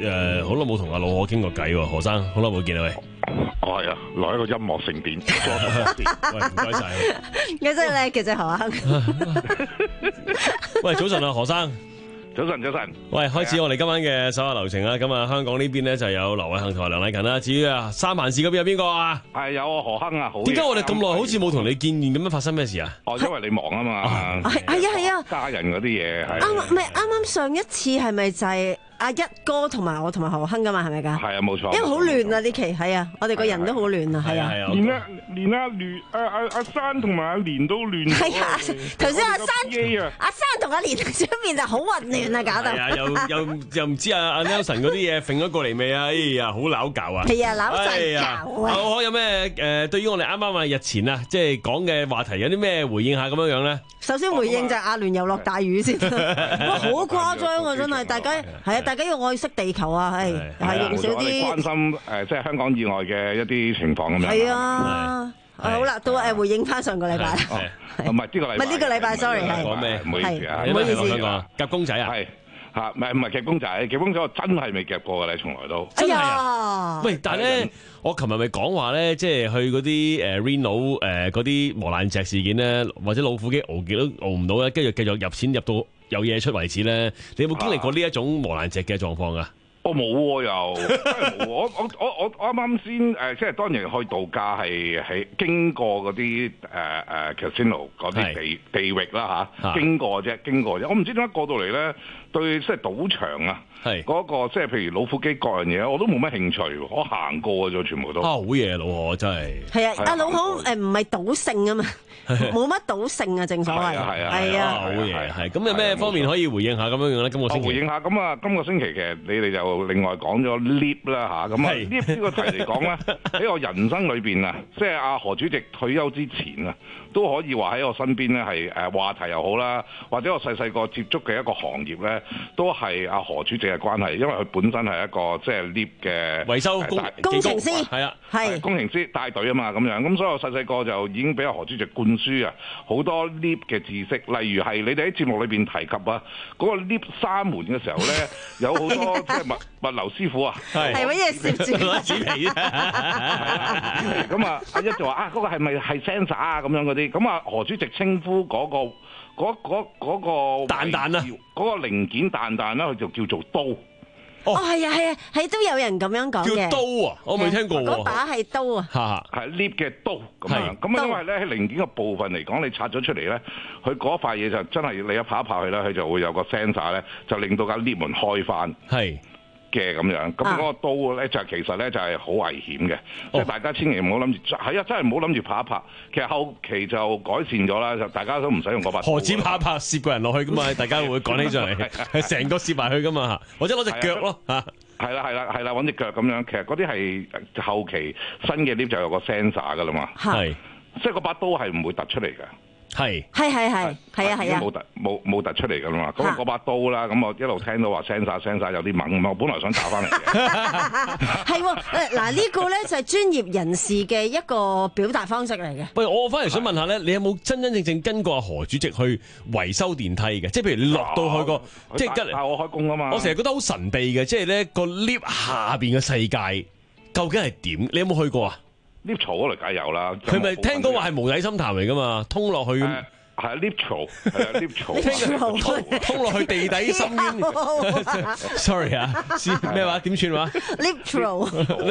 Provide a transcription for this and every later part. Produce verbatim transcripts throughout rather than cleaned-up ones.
誒好耐冇同阿老何傾過偈喎，何生好耐冇見啊喂。 我係啊，來一個音樂盛典， 喂唔該晒。 嘅真係叻嘅啫，何生。 喂，早晨啊，何生。 早晨，早晨。 喂，開始我哋今晚嘅手下流程啦。咁啊，香港呢邊咧就有劉偉恒同埋梁禮勤啦。至於啊，三藩市嗰邊有邊個啊？ 係有啊，何亨啊，好。 點解我哋咁耐好似冇同你見面咁樣？發生咩事啊？ 哦，因為你忙啊嘛。 係係啊係啊， 家人嗰啲嘢係。 啱唔係啱啱上一次係咪就係阿一哥同埋我同埋何亨噶嘛？係咪噶？ 係啊，冇錯。 因為好亂啊呢期，係啊，我哋個人都好亂啊，係啊。 連阿連阿連阿阿阿珊同埋阿蓮都亂。 係啊，頭先阿珊阿珊同阿蓮出面就好混亂啊，搞到。 係啊，又又又唔知阿阿 Nelson 嗰啲嘢揈咗過嚟未啊？哎呀，好拗教啊！ 係啊，拗晒教啊！ 我可有咩誒？對於我哋啱啱啊日前啊，即係講嘅話題，有啲咩回應下咁樣樣咧？ 首先回應就係阿聯又落大雨先，哇，好誇張啊！真係，大家係啊，大家要愛惜地球啊，係係用少啲關心誒，即係香港以外嘅一啲情況咁樣。 係啊，好啦，到誒回應翻上個禮拜， 唔係呢個禮拜， 唔係呢個禮拜 sorry 係講咩？ 唔好意思啊， 唔好意思， 夾公仔啊， 係嚇，唔係唔係夾公仔，夾公仔我真係未夾過嘅，你從來都真係啊！ 喂，但係咧，我琴日咪講話咧，即係去嗰啲誒 Reno 誒嗰啲磨爛蓆事件咧，或者老虎機熬極都熬唔到咧，跟住繼續入錢入到有嘢出為止咧，你有冇經歷過呢一種磨爛蓆嘅狀況啊？ 我冇喎，又真係冇。我我我我我啱啱先誒，即係當然去度假係喺經過嗰啲誒誒 casino 嗰啲地地域啦嚇，經過啫，經過啫。我唔知點解過到嚟咧，對即係賭場啊，係嗰個即係譬如老虎機各樣嘢，我都冇乜興趣喎。我行過嘅啫，全部都。啊，好嘢，老何真係。係啊， 阿老何誒唔係賭性啊嘛，冇乜賭性啊，正所謂。係啊係啊。 好嘢，係。咁有咩方面可以回應下咁樣樣咧？今個星期。 回應下咁啊，今個星期其實你哋就。另外講咗 lift 啦嚇，咁啊 lift 呢個題嚟講咧，喺我人生裏邊啊，即係阿何主席退休之前啊，都可以話喺我身邊咧係誒話題又好啦，或者我細細個接觸嘅一個行業咧，都係阿何主席嘅關係，因為佢本身係一個即係 lift 嘅維修工工程師， 係啊， 係工程師帶隊啊嘛咁樣，咁所以我細細個就已經俾阿何主席灌輸啊好多 lift 嘅知識，例如係你哋喺節目裏邊提及啊，嗰個 lift 閂門嘅時候咧，有好多即係物物流師傅啊， 係係乜嘢攝住紙皮啊？咁啊，阿一就話啊，嗰個係咪係 sensor 啊？咁樣嗰啲，咁啊何主席稱呼嗰個嗰嗰嗰個彈彈啊， 嗰個零件彈彈啦，佢就叫做刀。 哦，係啊，係啊，係都有人咁樣講嘅。 叫刀啊，我未聽過喎。 嗰把係刀啊。 嚇， 係 lift 嘅刀咁樣。咁啊，因為咧喺零件嘅部分嚟講，你拆咗出嚟咧，佢嗰塊嘢就真係你一拍一拍佢咧，佢就會有個 sensor 咧，就令到架 lift 門開翻。係。嘅咁樣，咁嗰個刀咧就其實咧就係好危險嘅，即係大家千祈唔好諗住，係啊，真係唔好諗住拍一拍。其實後期就改善咗啦，就大家都唔使用嗰把刀。 何止拍一拍，攝個人落去噶嘛？大家會趕起上嚟，係成個攝埋去噶嘛？或者攞隻腳咯嚇。係啦係啦係啦，揾隻腳咁樣。其實嗰啲係後期新嘅 lift 就有個 sensor 噶啦嘛。係，即係嗰把刀係唔會突出嚟嘅。係係係係係啊係啊， 冇突冇冇突出嚟噶啦嘛，咁嗰把刀啦，咁我一路聽到話 sensor sensor 有啲猛咁，我本來想打翻嚟嘅。 係喎，嗱呢個咧就係專業人士嘅一個表達方式嚟嘅。 喂，我反而想問下咧，你有冇真真正正跟過阿何主席去維修電梯嘅？即係譬如你落到去個，即係帶我開工啊嘛。 我成日覺得好神秘嘅，即係咧個 lift 下邊嘅世界究竟係點？你有冇去過啊 ？lift 槽嗰度梗係有啦， 佢咪聽講話係無底深潭嚟噶嘛，通落去咁。 係啊 lift 槽，係啊 lift 槽，通通落去地底深淵。Sorry 啊，咩話？點串話 ？lift 槽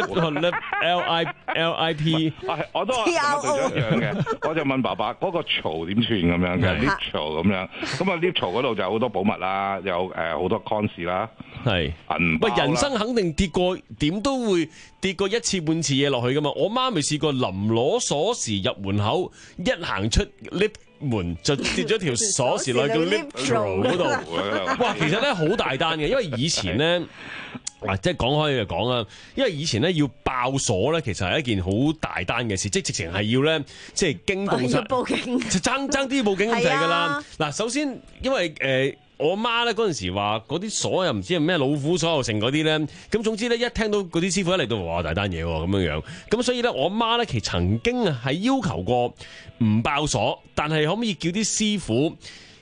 ，L I L I P， 我都同我隊長一樣嘅，我就問爸爸嗰個槽點串咁樣嘅 lift 槽咁樣，咁啊 lift 槽嗰度就有好多寶物啦，有誒好多 cons 啦，係銀包啦。喂，人生肯定跌過，點都會跌過一次半次嘢落去噶嘛。我媽咪試過臨攞鎖匙入門口，一行出 lift門就跌咗條鎖匙落去個 lift 嗰度。哇，其實咧好大單嘅，因為以前咧，嗱即係講開就講啦，因為以前咧要爆鎖咧，其實係一件好大單嘅事，即係直情係要咧，即係驚動晒， 報警， 就爭爭啲報警咁滯噶啦。嗱，首先因為誒。呃我媽咧嗰陣時話嗰啲鎖又唔知係咩老虎鎖又成嗰啲咧，咁總之咧一聽到嗰啲師傅一嚟到話大單嘢喎咁樣樣，咁所以咧我媽咧其實曾經啊係要求過唔爆鎖，但係可唔可以叫啲師傅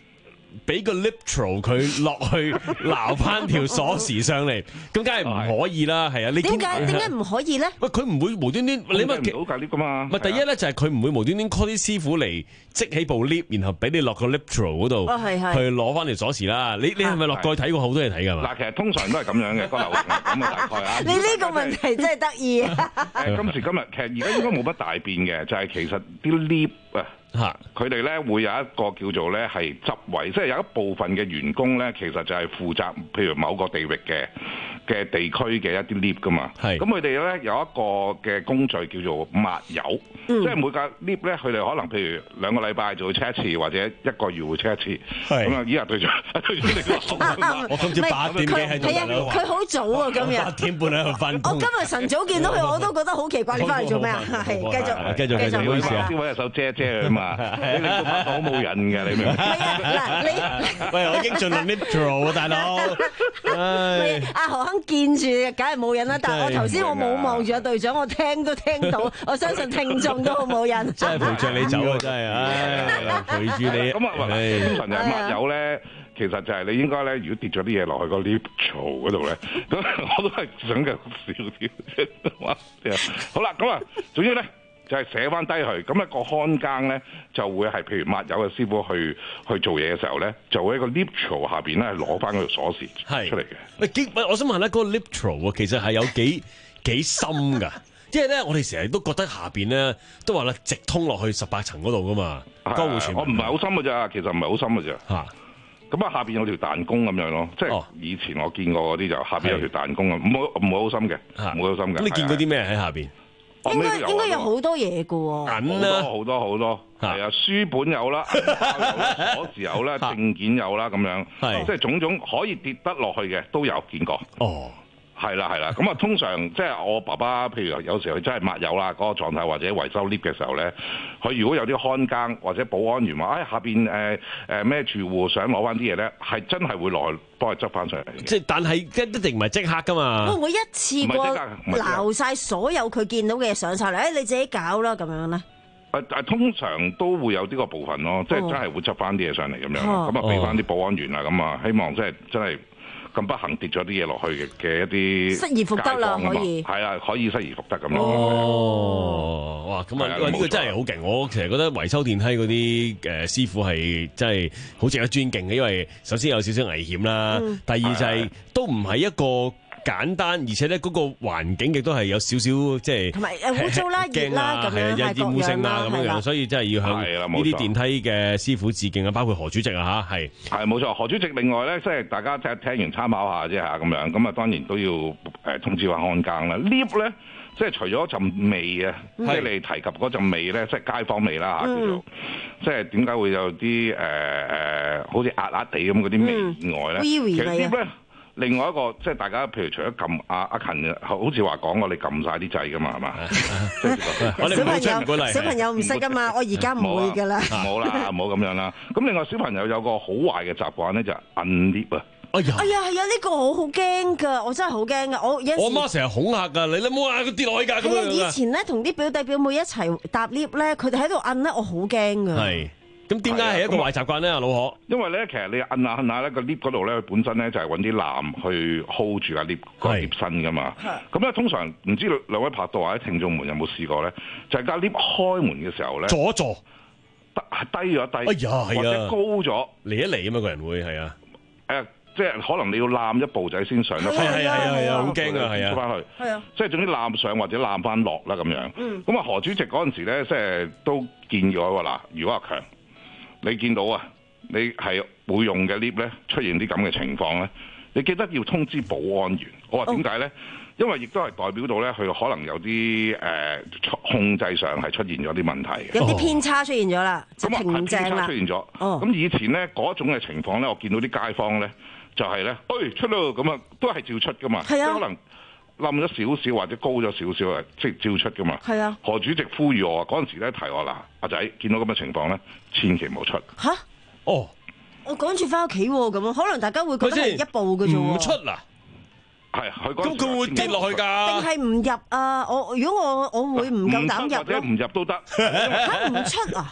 俾個 literal 佢落去撈翻條鎖匙上嚟，咁梗係唔可以啦，係啊！你點解點解唔可以咧？ 喂，佢唔會無端端，你咪唔到架 lift 噶嘛？ 唔係第一咧，就係佢唔會無端端 call 啲師傅嚟積起部 lift，然後俾你落個 literal 嗰度去攞翻條鎖匙啦。你你係咪落過去睇過好多嘢睇㗎嘛？ 嗱，其實通常都係咁樣嘅個流程，咁啊大概啊。 你呢個問題真係得意啊！ 誒，今時今日其實而家應該冇乜大變嘅，就係其實啲 lift 啊。嚇！佢哋咧會有一個叫做咧係執位，即係有一部分嘅員工咧，其實就係負責譬如某個地域嘅嘅地區嘅一啲 lift 噶嘛。係。咁佢哋咧有一個嘅工序叫做抹油，嗯、即係每架 lift 咧，佢哋可能譬如兩個禮拜就會車一次，或者一個月會車一次。係。咁啊，依日對咗對咗你個數啊！ 我今朝八點幾喺度啦。 佢好早啊，今日。八點半喺度翻工。 我今日晨早見到佢，我都覺得好奇怪，你翻嚟做咩啊？係繼續繼續繼續，唔好意思啊。 先揾隻手遮遮佢啊嘛。你令到拍到好冇癮嘅，你明唔明？ 係啊，嗱你， 喂，我已經盡量 literal 啊，大佬。 喂，阿何亨見住，梗係冇癮啦。但係我頭先我冇望住阿隊長，我聽都聽到，我相信聽眾都好冇癮。 真係陪著你走啊！真係，唉，陪住你。 咁啊，通常就係抹油咧，其實就係你應該咧，如果跌咗啲嘢落去個 literal 嗰度咧，咁我都係想嘅少少。好啦，咁啊，總之咧。就係寫翻低佢，咁、那、一個看更咧就會係譬如抹油嘅師傅去去做嘢嘅時候咧，就會喺個 literal 下邊咧攞翻嗰條鎖匙出嚟嘅。喂，幾我想問下嗰、那個 literal 其實係有幾幾深㗎？即係咧，我哋成日都覺得下邊咧都話啦，直通落去十八層嗰度噶嘛。江湖傳聞我唔係好深㗎咋，其實唔係好深㗎咋。嚇！咁啊，下邊有條彈弓咁樣咯，即係以前我見過嗰啲就下邊有條彈弓啊，唔好唔會好深嘅，唔會好深嘅。咁你見過啲咩喺下邊？ 應該應該有好多嘢嘅喎， 銀啦，好多好多，係啊，書本有啦，銀包有啦，鎖匙有啦，證件有啦，咁樣，即係種種可以跌得落去嘅都有見過。哦，係啦係啦，咁啊通常即係我爸爸，譬如有時佢真係抹油啦嗰個狀態，或者維修 lift 嘅時候咧，佢如果有啲看更或者保安員話，哎下邊誒誒咩住戶想攞翻啲嘢咧，係真係會落去幫佢執翻上嚟。即係但係一定唔係即刻噶嘛。會唔會一次過撈晒所有佢見到嘅嘢上晒嚟？誒你自己搞啦咁樣咧？誒誒，通常都會有呢個部分咯，即係真係會執翻啲嘢上嚟咁樣，咁啊俾翻啲保安員啊，咁啊希望即係真係。咁不幸跌咗啲嘢落去嘅嘅一啲失而復得啦，可以係啊，可以失而復得咁咯。哦，哇！咁啊，呢個真係好勁。我其實覺得維修電梯嗰啲誒師傅係真係好值得尊敬嘅，因為首先有少少危險啦，嗯、第二就係、是、都唔係一個簡單，而且咧嗰個環境亦都係有少少即係同埋誒污糟啦、熱啦咁樣，係啊，厭惡性啊咁樣樣，所以真係要向呢啲電梯嘅師傅致敬啊！包括何主席啊嚇，係係冇錯。何主席另外咧，即係大家即係聽完參考下啫嚇咁樣，咁啊當然都要誒通知下看更啦。lift 咧，即係除咗陣味啊，即係你提及嗰陣味咧，即係街坊味啦嚇叫做，即係點解會有啲誒誒好似壓壓地咁嗰啲味以外咧，其實 lift 咧。另外一個即係大家，譬如除咗撳阿阿勤，好似話講過你撳晒啲掣噶嘛，係嘛？小朋友小朋友唔識噶嘛，我而家唔會㗎啦。冇啦，唔好咁樣啦。咁另外小朋友有個好壞嘅習慣咧，就係摁 lift 啊。哎呀，哎呀，係啊！呢個我好驚㗎，我真係好驚㗎。我有我媽成日恐嚇㗎，你你冇話佢跌落去㗎咁樣。以前咧同啲表弟表妹一齊搭 lift 咧，佢哋喺度摁咧，我好驚㗎。係。咁點解係一個壞習慣咧？阿老何，因為咧，其實你摁下摁下咧，個 lift 嗰度咧，本身咧就係揾啲纜去 hold 住架 lift 個 lift 身噶嘛。咁咧，通常唔知兩兩位拍檔或者聽眾們有冇試過咧？就係架 lift 開門嘅時候咧，坐一坐，低咗低，哎呀，或者高咗嚟一嚟啊嘛，個人會係啊。誒，即係可能你要攬一步仔先上得翻，係啊係啊，好驚啊，係啊，翻去，係啊，即係總之攬上或者攬翻落啦咁樣。咁啊，何主席嗰陣時咧，即係都建議我話嗱，如果阿強。你見到啊，你係會用嘅 lift 咧出現啲咁嘅情況咧，你記得要通知保安員。我話點解咧？哦、因為亦都係代表到咧，佢可能有啲誒、呃、控制上係出現咗啲問題嘅，有啲偏差出現咗啦，就停唔正啦。偏差出現咗。哦。咁以前咧嗰種嘅情況咧，我見到啲街坊咧就係、是、咧，哎出咯咁啊，都係照出噶嘛。係啊。可能冧咗少少或者高咗少少啊，即係照出噶嘛。係啊。何主席呼籲我嗰陣時咧提我嗱，阿仔見到咁嘅情況咧，千祈唔好出。吓？哦，我趕住翻屋企喎，咁樣可能大家會覺得係一步嘅啫喎。唔出嗱，係佢咁佢會跌落去㗎。定係唔入啊？我如果我我會唔夠膽入咯。或者唔入都得。嚇唔出啊？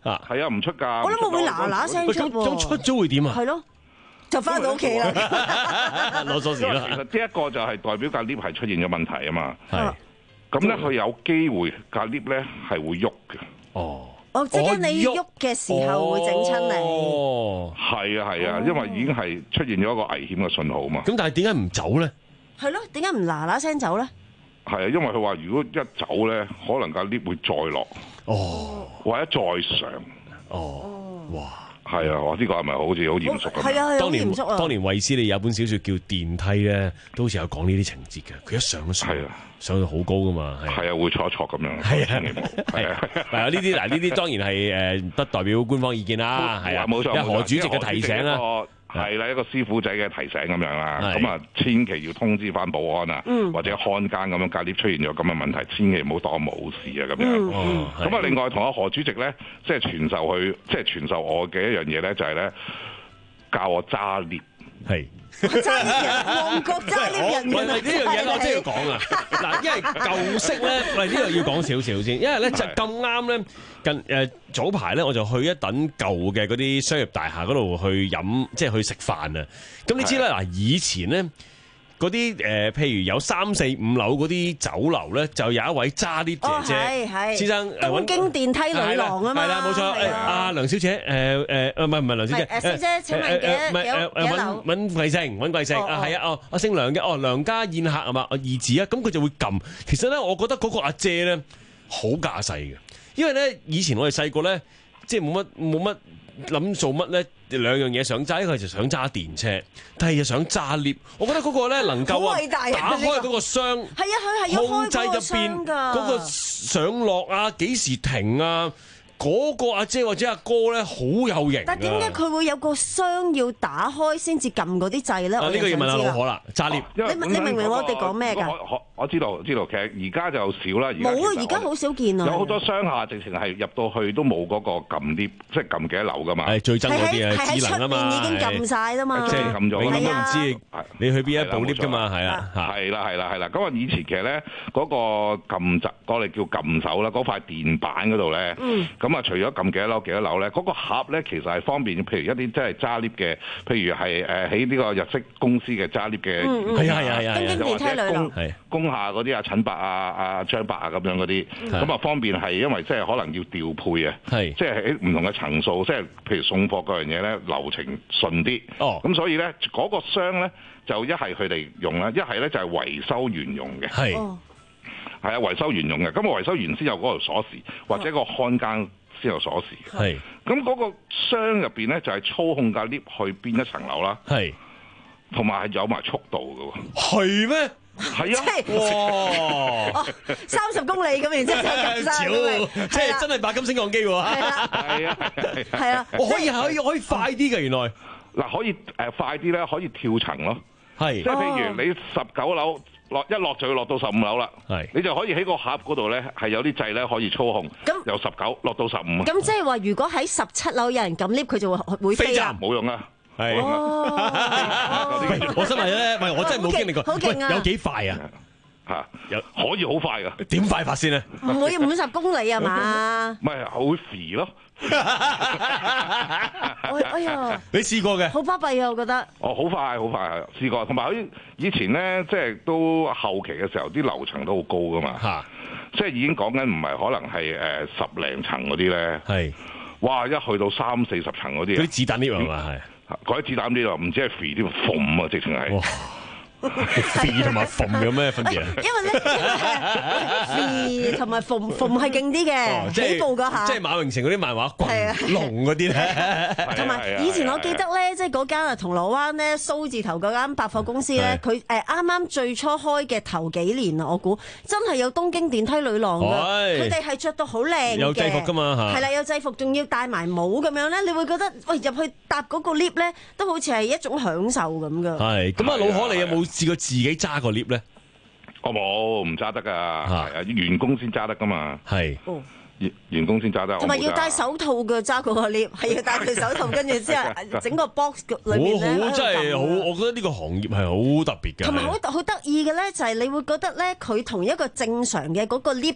啊， 係啊，唔出㗎。 我諗我會嗱嗱聲出喎。 咁出咗會點啊？ 係咯，就翻到屋企啦， 攞鎖匙其啦。 實呢一個就係代表架 lift 係出現咗問題啊嘛。 係。 咁咧，佢有機會架 lift 咧係會喐嘅。 哦。 哦，即係你喐嘅時候會整親你。 哦。係啊係啊，因為已經係出現咗一個危險嘅信號啊嘛。 咁但係點解唔走咧？ 係咯，點解唔嗱嗱聲走咧？ 係啊，因為佢話如果一走咧，可能架 lift 會再落。 哦。 或者再上。 哦。哇。 係啊，我呢個係咪好似好嚴肅咁？ 係啊係啊， 當年好嚴肅啊！ 當年衛斯理有本小說叫《電梯》咧，都好似有講呢啲情節嘅。佢一上上， 係啊， 上到好高噶嘛。 係啊，會錯一錯咁樣。 係啊，係啊。係啊，呢啲嗱，呢啲當然係誒，不代表官方意見啦。係啊， 冇錯。 因為何主席嘅提醒啦。 係啦，一個師傅仔嘅提醒咁樣啦，咁啊千祈要通知翻保安啊， 嗯、 或者看更咁樣，隔 lift 出現咗咁嘅問題，千祈唔好當冇事啊咁樣。咁、嗯、啊，嗯、另外同阿何主席咧，即係傳授佢，即係傳授我嘅一樣嘢咧，就係咧教我揸 lift。係。 揸 lift 人，旺角揸 lift 人員啊！ 呢樣嘢我真係要講啊！嗱，因為舊式咧，喂，呢度要講少少先，因為咧就咁啱咧，近誒早排咧我就去一等舊嘅嗰啲商業大廈嗰度去飲，即係去食飯啊！咁你知啦，嗱，以前咧嗰啲誒，譬如有三四五樓嗰啲酒樓咧，就有一位揸 lift 姐姐先生， 東京電梯女郎啊嘛， 係啦，冇錯，阿梁小姐，誒誒，唔係唔係梁小姐， 誒小姐請問幾幾幾樓？ 揾貴姓？揾貴姓啊？係啊，哦，我姓梁嘅，哦，梁家宴客係嘛？二字啊，咁佢就會撳。其實咧，我覺得嗰個阿姐咧好架勢嘅，因為咧以前我哋細個咧，即係冇乜冇乜諗做乜咧。兩樣嘢想揸，一個就想揸電車，第二就想揸 lift。我覺得嗰個咧能夠啊打開嗰個箱， 係啊，佢係要控制入開嗰個邊箱㗎。 嗰個上落啊，幾時停啊？嗰個阿姐或者阿哥咧好有型。 但點解佢會有個箱要打開先至撳嗰啲掣咧？ 啊，呢個要問下老何啦，揸 lift。 你你明唔明我哋講咩㗎？ 我我知道知道，其實而家就少啦。 冇啊，而家好少見啊。 有好多商廈直情係入到去都冇嗰個撳 lift，即係撳幾多樓㗎嘛。 係最憎嗰啲啊，智能啊嘛。 係喺出邊已經撳曬啦嘛。 即係撳咗， 你都唔知你去邊一部 lift 㗎嘛？係啊， 係啦係啦係啦。咁啊，以前其實咧嗰個撳掣，我哋叫撳手啦，嗰塊電板嗰度咧，咁啊除咗撳幾多樓幾多樓咧，嗰個盒咧其實係方便，譬如一啲即係揸 lift 嘅，譬如係誒喺呢個日式公司嘅揸 lift 嘅， 係啊係啊係啊， 東京電梯女郎係工廈嗰啲阿陳伯啊阿張伯啊咁樣嗰啲，咁啊方便係因為即係可能要調配啊，即係喺唔同嘅層數，即係譬如送貨嗰樣嘢咧流程順啲，哦，咁所以咧嗰個箱咧就一係佢哋用啦，一係咧就係維修員用嘅，係係啊維修員用嘅，咁啊維修員先有嗰條鎖匙或者個看更先有鎖匙，係咁嗰個箱入邊咧就係操控架 lift 去邊一層樓啦，係同埋係有埋速度嘅喎，係咩？係啊！哇！ 三十公里咁，然之後就撳三公里， 即係真係白金升降機喎！ 係啊， 係啊， 係啊， 我可以可以可以快啲嘅原來嗱，可以誒快啲咧，可以跳層咯，係即係譬如你十九樓落一落就要落到十五樓啦，係你就可以喺個盒嗰度咧係有啲掣咧可以操控，咁由十九落到十五。 咁即係話，如果喺十七樓有人撳 lift，佢就會會飛啊！ 冇用啊！ 係，我真係咧，唔係我真係冇經歷過， 好勁啊！ 有幾快啊？ 嚇，有可以好快噶？ 點快法先咧？ 唔會五十公里啊嘛？ 唔係，好肥咯！ 哎呀， 你試過嘅？ 好巴閉啊！我覺得。 哦，好快，好快，試過。同埋喺以前咧，即係都後期嘅時候，啲樓層都好高噶嘛。嚇，即係已經講緊唔係可能係誒十零層嗰啲咧。係。哇！一去到三四十層嗰啲。嗰啲子彈 lift 係嘛？係。嗰啲子彈 lift 唔知係肥啲，縫啊！直情係。 肥同埋縫有咩分別啊？ 因為咧，肥同埋縫縫係勁啲嘅，起步嗰下。 即係馬榮成嗰啲漫畫棍龍嗰啲咧。 同埋以前我記得咧，即係嗰間啊銅鑼灣咧蘇字頭嗰間百貨公司咧，佢誒啱啱最初開嘅頭幾年啊，我估真係有東京電梯女郎㗎，佢哋係着到好靚嘅， 有制服㗎嘛嚇。 係啦，有制服，仲要戴埋帽咁樣咧，你會覺得喂入去搭嗰個 lift 咧，都好似係一種享受咁㗎。 係咁啊，老可你有冇試過自己揸個 lift 咧？ 我冇，唔揸得噶，係啊，員工先揸得噶嘛。係，員員工先揸得。 同埋要戴手套嘅揸嗰個 lift，係要戴對手套，跟住之後整個 box 裏面咧。 好真係好，我覺得呢個行業係好特別嘅。 同埋好好得意嘅咧，就係你會覺得咧，佢同一個正常嘅嗰個 lift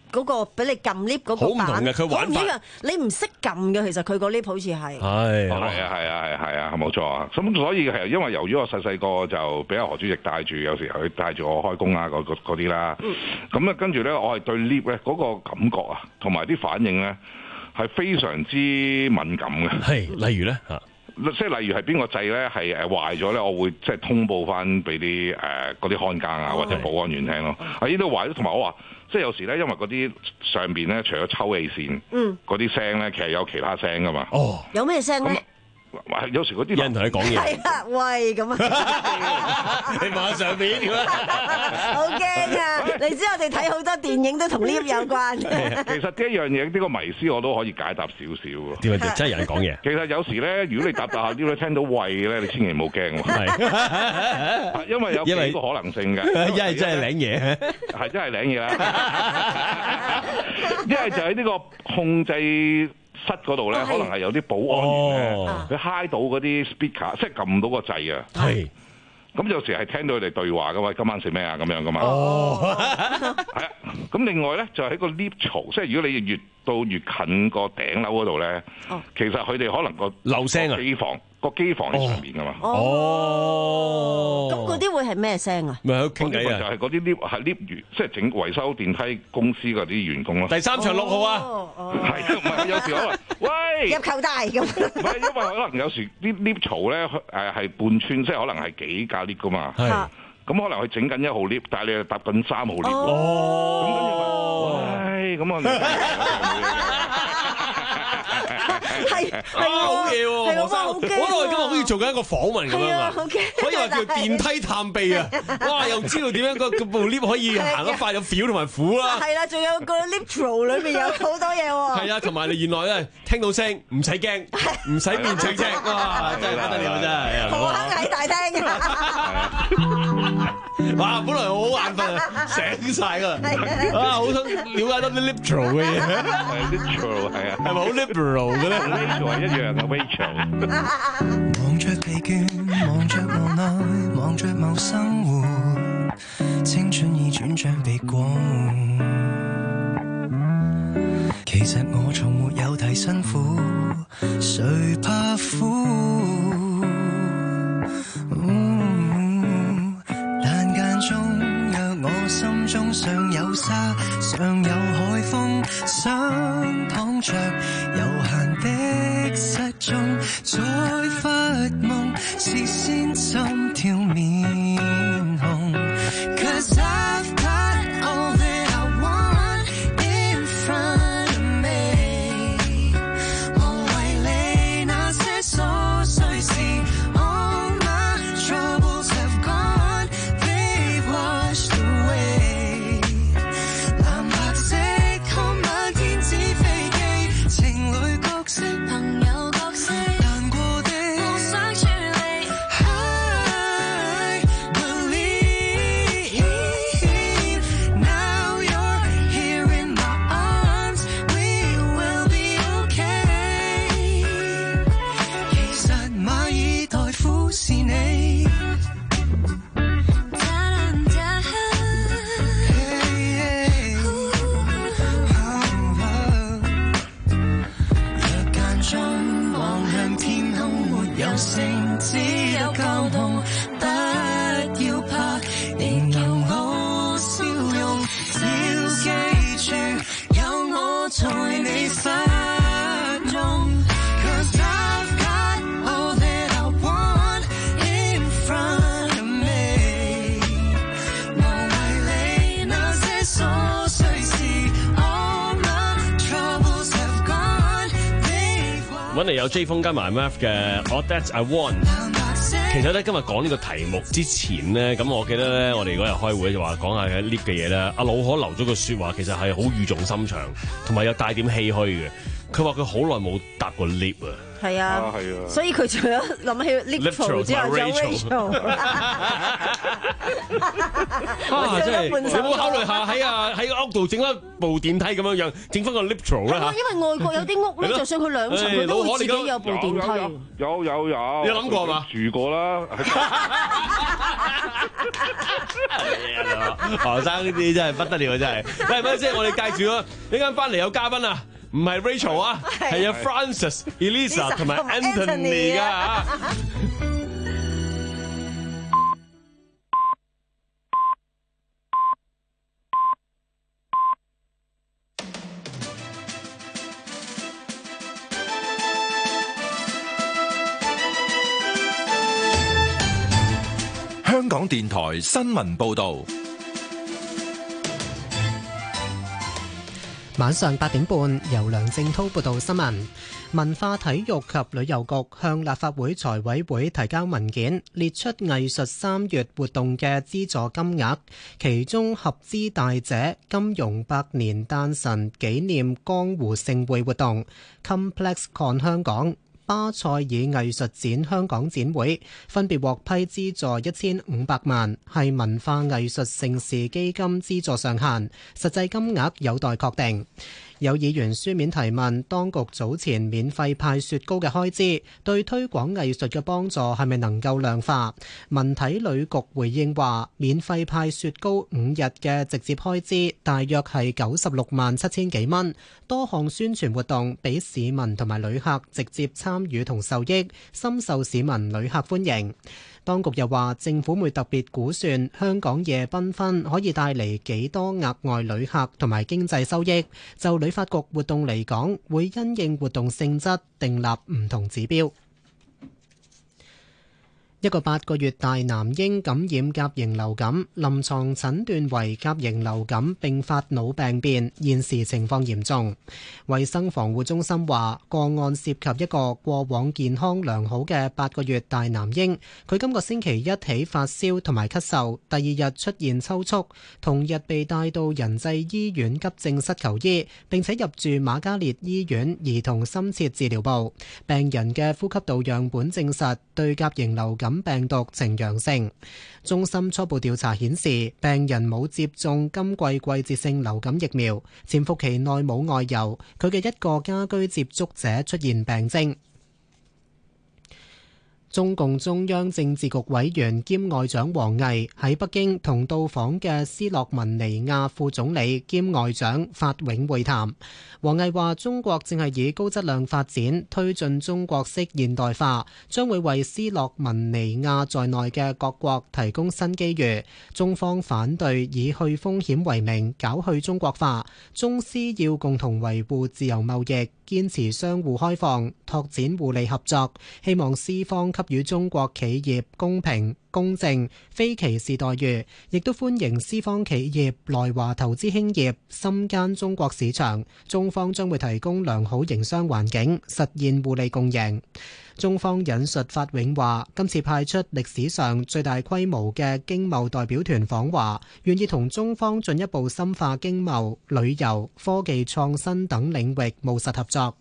嗰個俾你撳 lift 嗰個板， 好唔同嘅佢玩法， 你唔識撳嘅，其實佢個 lift 好似係係係啊係啊係係啊冇錯啊！咁所以係因為由於我細細個就俾阿何主席帶住，有時候佢帶住我開工啊嗰啲啦，咁咧、嗯、跟住咧我係對 lift 咧嗰個感覺啊，同埋啲反應咧係非常之敏感嘅。 係例如咧嚇。 即係例如係邊個掣咧係誒壞咗咧，我會即係通報翻俾啲誒嗰啲看更啊或者保安員聽咯。啊呢度壞咗，同埋我話即係有時咧，因為嗰啲上邊咧除咗抽氣扇，嗯，嗰啲聲咧其實有其他聲噶嘛。哦， 有咩聲咧？ 有時嗰啲有人同你講嘢， 係啊，喂咁啊！ 你望下上面點啊？ 好驚啊！你知我哋睇好多電影都同 lift 有關。 其實呢一樣嘢，呢個迷思我都可以解答少少喎。 點解真係有人講嘢？ 其實有時咧，如果你搭搭下 lift 聽到喂咧，你千祈唔好驚喎。係，因為有幾個可能性嘅。 一係真係領嘢， 係真係領嘢啦。一係就喺呢個控制室嗰度咧，可能係有啲保安員咧，佢嗨到嗰啲 speaker，即係撳到個掣啊。係，咁有時係聽到佢哋對話噶嘛，今晚食咩啊咁樣噶嘛。哦，係啊。咁另外咧就喺個 lift 槽，即係如果你越到越近個頂樓嗰度咧，其實佢哋可能個漏聲啊， 機房個機房喺上面噶嘛。 哦，咁嗰啲會係咩聲啊？ 咪喺度傾偈啊！ 就係嗰啲 lift 係 lift 員，即係整維修電梯公司嗰啲員工咯。第三層六號啊， 係唔係有時可能喂入球大咁？ 唔係，因為可能有時啲 lift 槽咧誒係半穿，即係可能係幾架 lift 噶嘛。係，咁可能佢整緊一號 lift，但係你又搭緊三號 lift。哦，咁跟住話，喂，咁啊。 係係好嘢喎， 係我好驚。 我哋今日好似做緊一個訪問咁樣啊，可以話叫電梯探秘啊！哇，又知道點樣個部 lift 可以行得快，有 feel 同埋苦啦。 係啦，仲有個 lift troll 裏面有好多嘢喎。 係啊，同埋你原來咧聽到聲唔使驚，唔使面青青，哇！真係不得了真係。 好黑喺大廳。 哇！本來好眼瞓啊，醒晒㗎。啊，好想了解多啲 lift troll 嘅嘢。 lift troll 係啊， 係咪好 liberal 嘅咧 ？Rachel 係一樣嘅 Rachel。 望着疲倦，望着無奈，望着某生活，青春已轉像被過換。其實我從沒有太辛苦，誰怕苦？嗯，但間中若我心中尚有沙，尚有海風，想躺着悠閒的失蹤，再發夢是先心跳面紅。Cause I've got all that I want in front of me， 無謂理那些瑣碎事。All my troubles have gone, they've washed away。 藍白色看漫天紙飛機，情侶角色朋友角色難過的我想處理。I believe now you're here in my arms, we will be okay。 其實馬爾代夫是你。若間中望向天空沒有星，只有溝通，不要怕，仍然好笑容，只要記住有我在你心中。Cause I've got all that I want in front of me， 無謂理那些瑣碎事。All my troubles have gone， 揾嚟有 J 風加埋 Math 嘅 All That I Want。其實咧今日講呢個題目之前咧，咁我記得咧，我哋嗰日開會就話講下嘅 lift 嘅嘢咧，阿老可留咗個説話，其實係好語重心長，同埋有帶點唏噓嘅。佢話佢好耐冇搭過 lift 啊。 係啊，所以佢仲有諗起 lift troll 之後有 Rachel。 啊，真係你有冇考慮下喺啊喺個屋度整一部電梯咁樣樣，整翻個 lift troll 咧嚇？ 因為外國有啲屋咧，就算佢兩層，佢都會自己有部電梯。 有有有， 你有諗過係嘛？ 住過啦。 何生呢啲真係不得了啊！真係，係咪先？我哋介紹啊，一陣翻嚟有嘉賓啊，唔係 Rachel 啊，係有 Francis、Elisa 同埋 Anthony 噶。 香港電台新聞報道， 晚上八點半由梁正滔報道新聞。文化體育及旅遊局向立法會財委會提交文件，列出藝術三月活動嘅資助金額，其中合資大者金融百年誕辰紀念江湖盛會活動 ComplexCon 香港、巴塞爾藝術展香港展會分別獲批資助一千五百萬，係文化藝術盛事基金資助上限，實際金額有待確定。有議員書面提問，當局早前免費派雪糕嘅開支，對推廣藝術嘅幫助係咪能夠量化？文體旅局回應話，免費派雪糕五日嘅直接開支大約係九十六萬七千幾蚊，多項宣傳活動俾市民同埋旅客直接參與同受益，深受市民旅客歡迎。當局又話，政府會特別估算香港夜繽紛可以帶嚟幾多額外旅客同埋經濟收益。就旅發局活動嚟講，會因應活動性質訂立唔同指標。一個八個月大男嬰感染甲型流感，臨床診斷為甲型流感併發腦病變，現時情況嚴重。衛生防護中心話，個案涉及一個過往健康良好嘅八個月大男嬰，佢今個星期一起發燒同埋咳嗽，第二日出現抽搐，同日被帶到仁濟醫院急症室求醫，並且入住瑪嘉烈醫院兒童深切治療部。病人嘅呼吸道樣本證實對甲型流感病毒呈陽性。中心初步調查顯示，病人冇接種今季季節性流感疫苗，潛伏期內冇外遊，佢嘅一個家居接觸者出現病徵。中共中央政治局委員兼外長王毅喺北京同到訪嘅斯洛文尼亞副總理兼外長法永會談。王毅話：中國正係以高質量發展推進中國式現代化，將會為斯洛文尼亞在內嘅各國提供新機遇。中方反對以去風險為名搞去中國化，中斯要共同維護自由貿易，堅持相互開放，拓展互利合作。希望斯方給予中國企業公平、公正、非歧視待遇，亦都歡迎斯方企業來華投資興業，深耕中國市場。中方將會提供良好營商環境，實現互利共贏。中方引述法永話：今次派出歷史上最大規模嘅經貿代表團訪華，願意同中方進一步深化經貿、旅遊、科技創新等領域務實合作。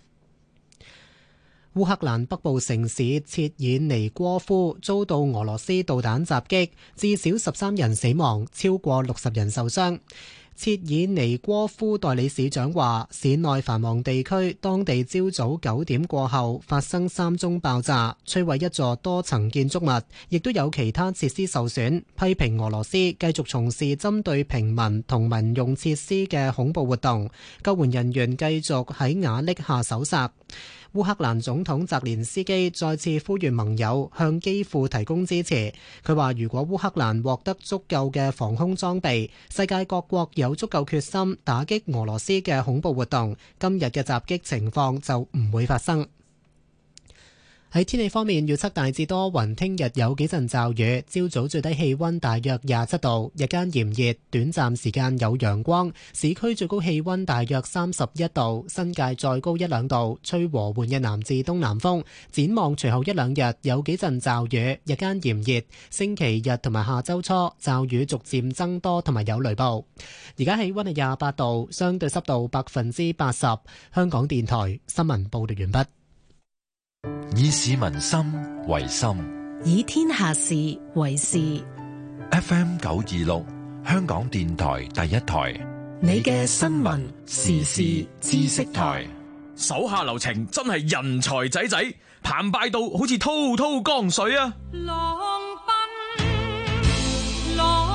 烏克蘭北部城市切爾尼戈夫遭到俄羅斯導彈襲擊，至少十三人死亡，超過六十人受傷。切爾尼戈夫代理市長話，市內繁忙地區當地朝早九點過後發生三宗爆炸，摧毀一座多層建築物，亦都有其他設施受損，批評俄羅斯繼續從事針對平民同民用設施嘅恐怖活動。救援人員繼續喺瓦礫下搜索。烏克蘭總統澤連斯基再次呼籲盟友向基輔提供支持。佢話：如果烏克蘭獲得足夠嘅防空裝備，世界各國有足夠決心打擊俄羅斯嘅恐怖活動，今日嘅襲擊情況就唔會發生。喺天氣方面，預測大致多雲，聽日有幾陣驟雨，朝早最低氣溫大約廿七度，日間炎熱，短暫時間有陽光，市區最高氣溫大約三十一度，新界再高一兩度，吹和緩嘅南至東南風。展望隨後一兩日有幾陣驟雨，日間炎熱，星期日同埋下周初驟雨逐漸增多，同埋有雷暴。而家氣溫係廿八度，相對濕度百分之八十。香港電台新聞報道完畢。 以市民心為心， 以天下事為事。 F M 九二六，香港電台第一台， 你嘅新聞時事知識台。 手下留情，真係人才仔仔，澎湃到好似滔滔江水啊！ 浪奔浪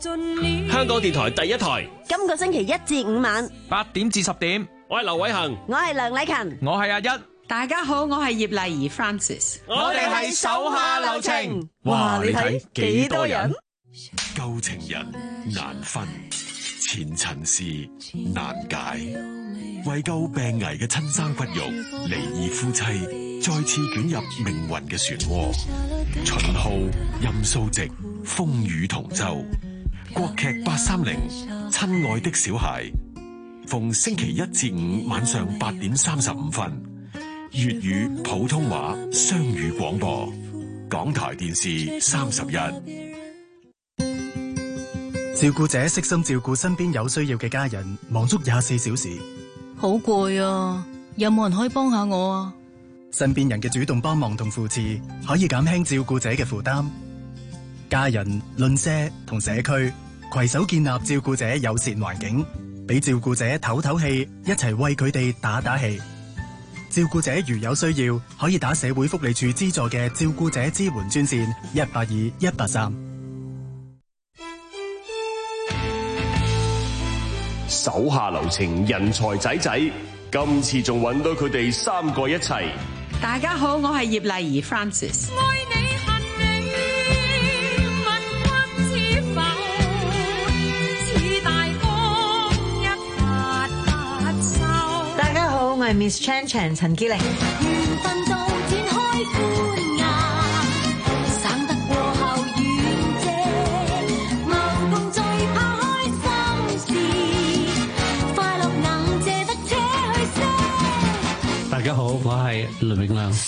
香港電台第一台， 今個星期一至五晚八點至十點， 我係劉偉恒， 我係梁禮勤， 我係阿一。 大家好，我係葉麗儀 Francis， 我哋係手下留情。 哇，你睇幾多人？ 舊情人難分，前塵事難解，為救病危嘅親生骨肉，離異夫妻再次捲入命運嘅漩渦。秦昊、任素汐，風雨同舟。國劇八三零，親愛的小孩，逢星期一至五晚上八點三十五分，粵語、普通話雙語廣播，港台電視三十一。 照顧者悉心照顧身邊有需要嘅家人，忙足廿四小時， 好攰啊！有冇人可以幫下我啊？ 身邊人嘅主動幫忙同扶持，可以減輕照顧者嘅負擔。家人、鄰舍同社區攜手建立照顧者友善環境，俾照顧者唞唞氣，一齊為佢哋打打氣。照顧者如有需要，可以打社會福利署資助嘅照顧者支援專線一八二一八三。 手下留情，人才仔仔，今次仲揾到佢哋三個一齊。 大家好，我係葉麗儀 Francis。愛你恨你，問君知否？似大風一發發收。 大家好，我係 Miss Chan Chan 陳潔靈。 緣分就展開歡顏，省得過後遠借，無共最怕開心事，快樂能借得車去些。 大家好，我係倫永亮。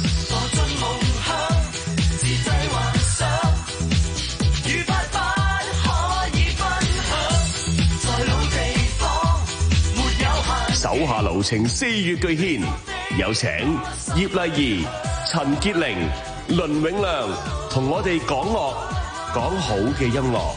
手下留情，四月巨獻，有請葉麗儀、陳潔靈、倫永亮同我哋講樂，講好嘅音樂。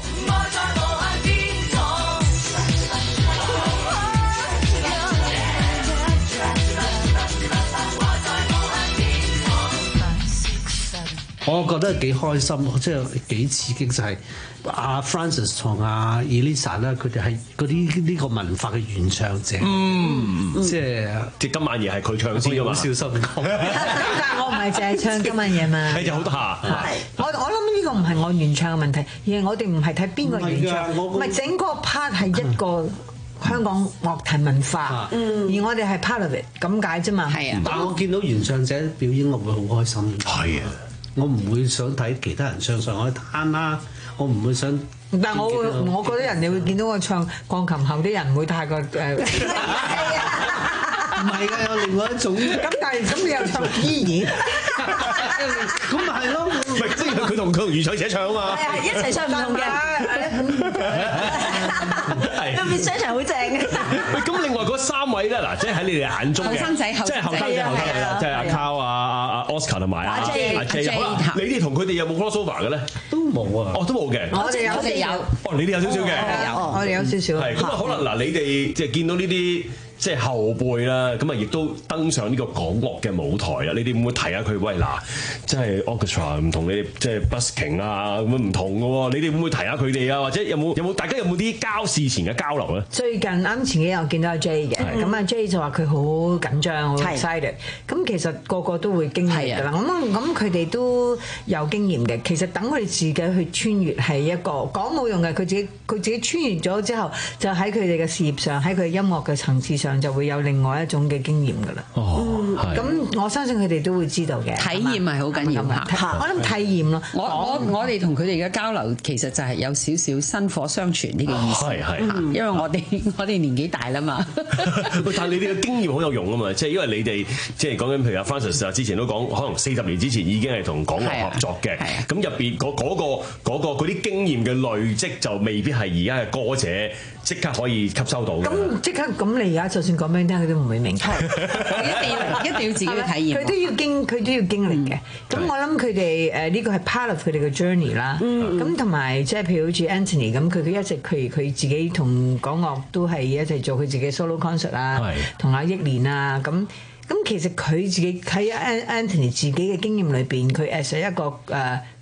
我覺得幾開心，即係幾刺激，就係阿 Francis 同阿 Elisa 咧，佢哋係嗰啲呢個文化嘅原唱者。嗯，即係即係今晚嘢係佢唱先㗎嘛。 好小心講。 但係我唔係淨係唱今晚嘢嘛。 係就好得下。 係，我我諗呢個唔係我原唱嘅問題，而係我哋唔係睇邊個原唱，唔係整個 part 係一個香港樂壇文化，嗯，而我哋係 part of it 咁解啫嘛。 係啊， 但係我見到原唱者表演，我會好開心。 係啊。 我唔會想睇其他人唱上海灘啦，我唔會想。 但係我會，我覺得人哋會見到我唱鋼琴後啲人唔會太過誒。 唔係㗎，有另外一種。 咁但係咁你又唱依然？ 咁咪係咯， 唔係即係佢同佢同原唱者唱啊嘛。 係啊，一齊唱唔同嘅。係。特別唱好正嘅。 喂，咁另外嗰三位咧，嗱，即係喺你哋眼中嘅， 後生仔， 即係後生仔，後生仔啦，即係阿 Carl 啊、阿阿 Oscar 同埋阿 J。阿 J， 好啦，你哋同佢哋有冇 crossover 嘅咧？ 都冇啊。 哦，都冇嘅。 我哋有，我哋有。 哦，你哋有少少嘅。 有，我哋有少少。 係咁啊，可能嗱，你哋即係見到呢啲。即係後輩啦，咁啊亦都登上呢個港樂嘅舞台啦。你哋會唔會提下佢？喂嗱，即係 orchestra 唔同你哋即係 busking 啊咁樣唔同嘅喎。你哋會唔會提下佢哋啊？或者有冇有冇大家有冇啲交事前嘅交流咧？ 最近啱前幾日我見到阿 J 嘅，咁阿 J 就話佢好緊張，好 excited。咁其實個個都會經歷㗎啦。咁咁佢哋都有經驗嘅。其實等佢哋自己去穿越係一個講冇用嘅，佢自己佢自己穿越咗之後，就喺佢哋嘅事業上，喺佢音樂嘅層次上。就會有另外一種嘅經驗㗎啦。哦，咁我相信佢哋都會知道嘅。 體驗係好緊要嚇。 我諗體驗咯。 我我我哋同佢哋嘅交流其實就係有少少薪火相傳呢個意思。係係。因為我哋我哋年紀大啦嘛。 但係你哋嘅經驗好有用啊嘛，即係因為你哋即係講緊譬如阿 Francis 啊，之前都講可能四十年之前已經係同港樂合作嘅。咁入邊嗰嗰個嗰個嗰啲經驗嘅累積就未必係而家嘅歌者即刻可以吸收到嘅。 咁即刻咁你而家就算講俾你聽，佢都唔會明白。 一定要一定要自己去體驗。 佢都要經佢都要經歷嘅。咁、嗯、我諗佢哋誒呢個係 part of 佢哋嘅 journey 啦。咁同埋即係譬如好似 Anthony 咁，佢佢一直佢佢自己同港樂都係一齊做佢自己 solo concert 啊，同阿憶蓮啊咁。咁其實佢自己喺 Anthony 自己嘅經驗裏邊，佢誒係一個誒。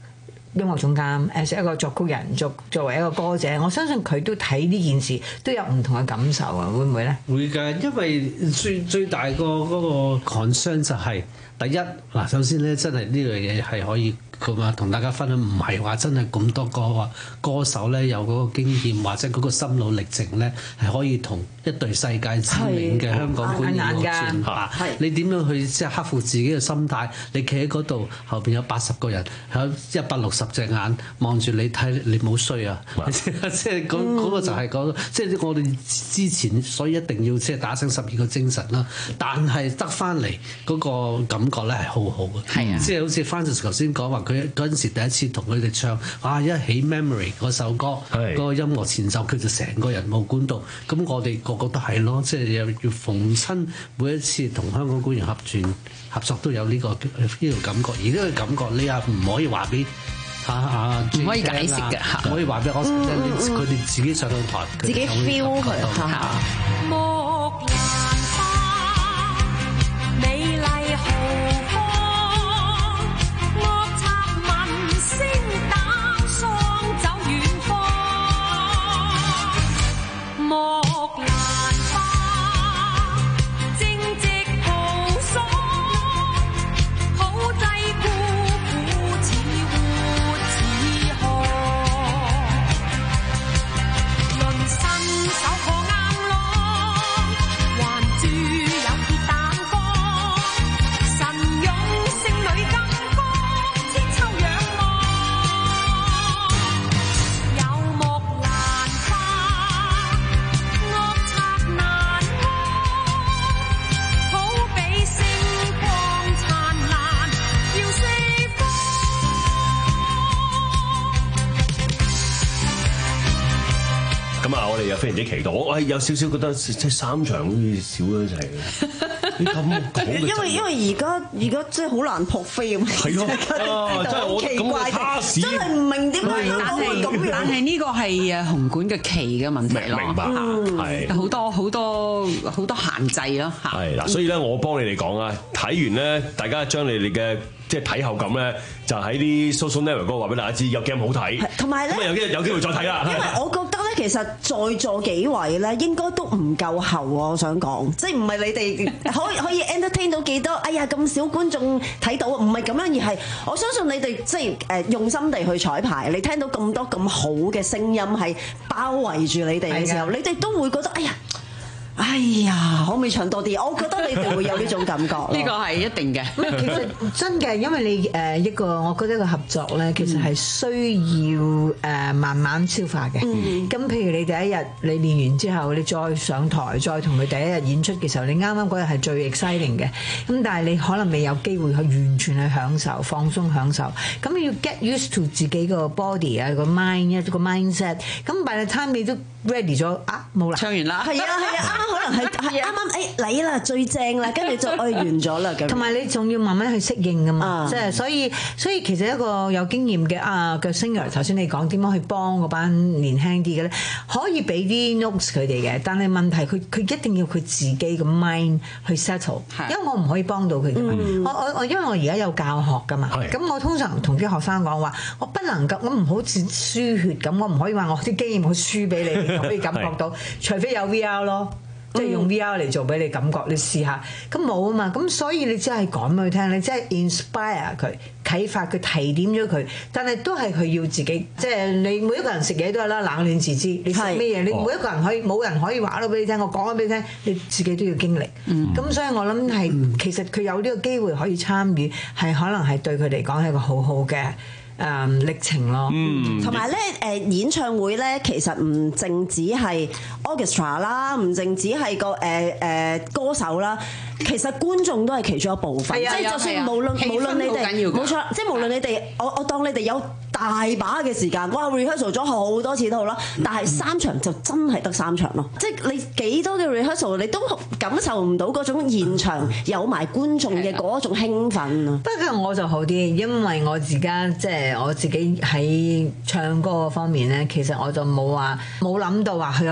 音樂總監，as 一個作曲人，作作為一個歌者，我相信佢都睇呢件事都有唔同嘅感受啊，會唔會咧？ 會㗎，因為最最大個嗰個 concern 就係、是、第一嗱，首先咧真係呢樣嘢係可以咁啊，同大家分享，唔係話真係咁多個歌手咧有嗰個經驗或者嗰個心路歷程咧，係可以同一隊世界知名嘅香港管弦樂團嚇，你點樣去即係克服自己嘅心態？你企喺嗰度，後邊有八十個人，有一百六十隻眼望住你睇，你冇衰啊！即係嗰嗰個就係嗰，即係我哋之前，所以一定要即係打醒十二個精神啦。但係得翻嚟嗰個感覺咧係好好嘅，係啊，即係好似 Francis 頭先講話，佢嗰陣時第一次同佢哋唱啊，一起 Memory 嗰首歌，嗰個音樂前奏，佢就成個人冇管到。咁我哋個個都係咯，即係又要逢親每一次同香港管弦合團合作都有呢、呢個呢、呢個感覺，而呢個感覺你又唔可以話俾嚇嚇，唔可以解釋嘅，唔可以話俾我聽，你佢哋自己上到台， 自己 feel 佢嚇。 木蘭花，美麗豪放，惡賊聞聲膽喪走遠方。木蘭花，正直豪爽，好濟孤苦似活似河。論身手破硬朗，還鑄有鐵膽光。神勇勝女金剛，千秋仰望。有木蘭花，惡賊難安，好比星光燦爛，耀四方。 咁啊，我哋又非常之期待。我係有少少覺得即係三場好似少咗一齊嘅。你咁講嘅因為因為而家而家真係好難撲飛咁。 係咯，啊真係我奇怪咁嘅卡士， 真係唔明點解但會咁係但樣。 係呢個係誒紅館嘅期嘅問題咯， 明白係好多好多好多限制咯嚇。 係嗱，所以咧，我幫你哋講啊，睇完咧，大家將你哋嘅即係睇後感咧，就喺啲 social network 嗰度話俾大家知，有 game 好睇， 同埋咧咁啊有機有機會再睇啦。 因為我覺得咧，其實在座幾位咧，應該都唔夠喉啊！我想講，即係唔係你哋可以可以 entertain 到幾多？哎呀，咁少觀眾睇到，唔係咁樣，而係我相信你哋即係誒用心地去彩排，你聽到咁多咁好嘅聲音係包圍住你哋嘅時候，你哋都會覺得哎呀。哎呀，可唔可以唱多啲？我覺得你哋會有呢種感覺。呢個係一定嘅。 其實真嘅，因為你誒一個，我覺得一個合作咧，其實係需要誒慢慢消化嘅。咁、嗯、譬如你第一日你練完之後，你再上台，再同佢第一日演出嘅時候，你啱啱嗰日係最 exciting 嘅。咁但係你可能未有機會去完全去享受、放鬆享受。咁你要 get used to 自己個 body 啊、個 mind 一個 mindset。咁 by the time 你都 ready 咗啊，冇啦， 唱完啦。 係啊係啊，啱啱可能係係啱啱誒嚟啦，最正啦，跟住就誒完咗啦咁。 同埋你仲要慢慢去適應噶嘛，即係所以所以其實一個有經驗嘅啊嘅 singer，頭先你講點樣去幫嗰班年輕啲嘅咧，可以俾啲 notes 佢哋嘅，但係問題佢佢一定要佢自己嘅 mind 去 settle，因為我唔可以幫到佢嘅嘛。我我我因為我而家有教學噶嘛，咁我通常同啲學生講話，我不能夠，我唔好似輸血咁，我唔可以話我啲經驗去輸俾你，你可以感覺到，除非有 V R 咯。即係用 V R 嚟做俾你感覺，你試下，咁冇啊嘛，咁所以你只係講俾佢聽，你只係 inspire 佢，啟發佢，提點咗佢，但係都係佢要自己，即係你每一個人食嘢都係啦，冷暖自知，你食咩嘢，你每一個人可以冇人可以話到俾你聽，我講咗俾你聽，你自己都要經歷。咁、嗯、所以我諗係、嗯、其實佢有呢個機會可以參與，係可能係對佢嚟講係一個好好嘅。誒、um, 歷程咯， 同埋咧誒演唱會咧，其實唔淨止係 orchestra 啦，唔淨止係個誒誒、呃、歌手啦，其實觀眾都係其中一部分，即係就算無論無論你哋冇錯，即係無論你哋，我我當你哋有大把嘅時間，哇 rehearsal 咗好多次都好啦，但係三場就真係得三場咯，即係你幾多嘅 rehearsal，你都感受唔到嗰種現場有埋觀眾嘅嗰種興奮啊。 不過我就好啲，因為我而家即係。我自己喺唱歌方面咧，其實我就冇話冇諗到話佢有幾多人睇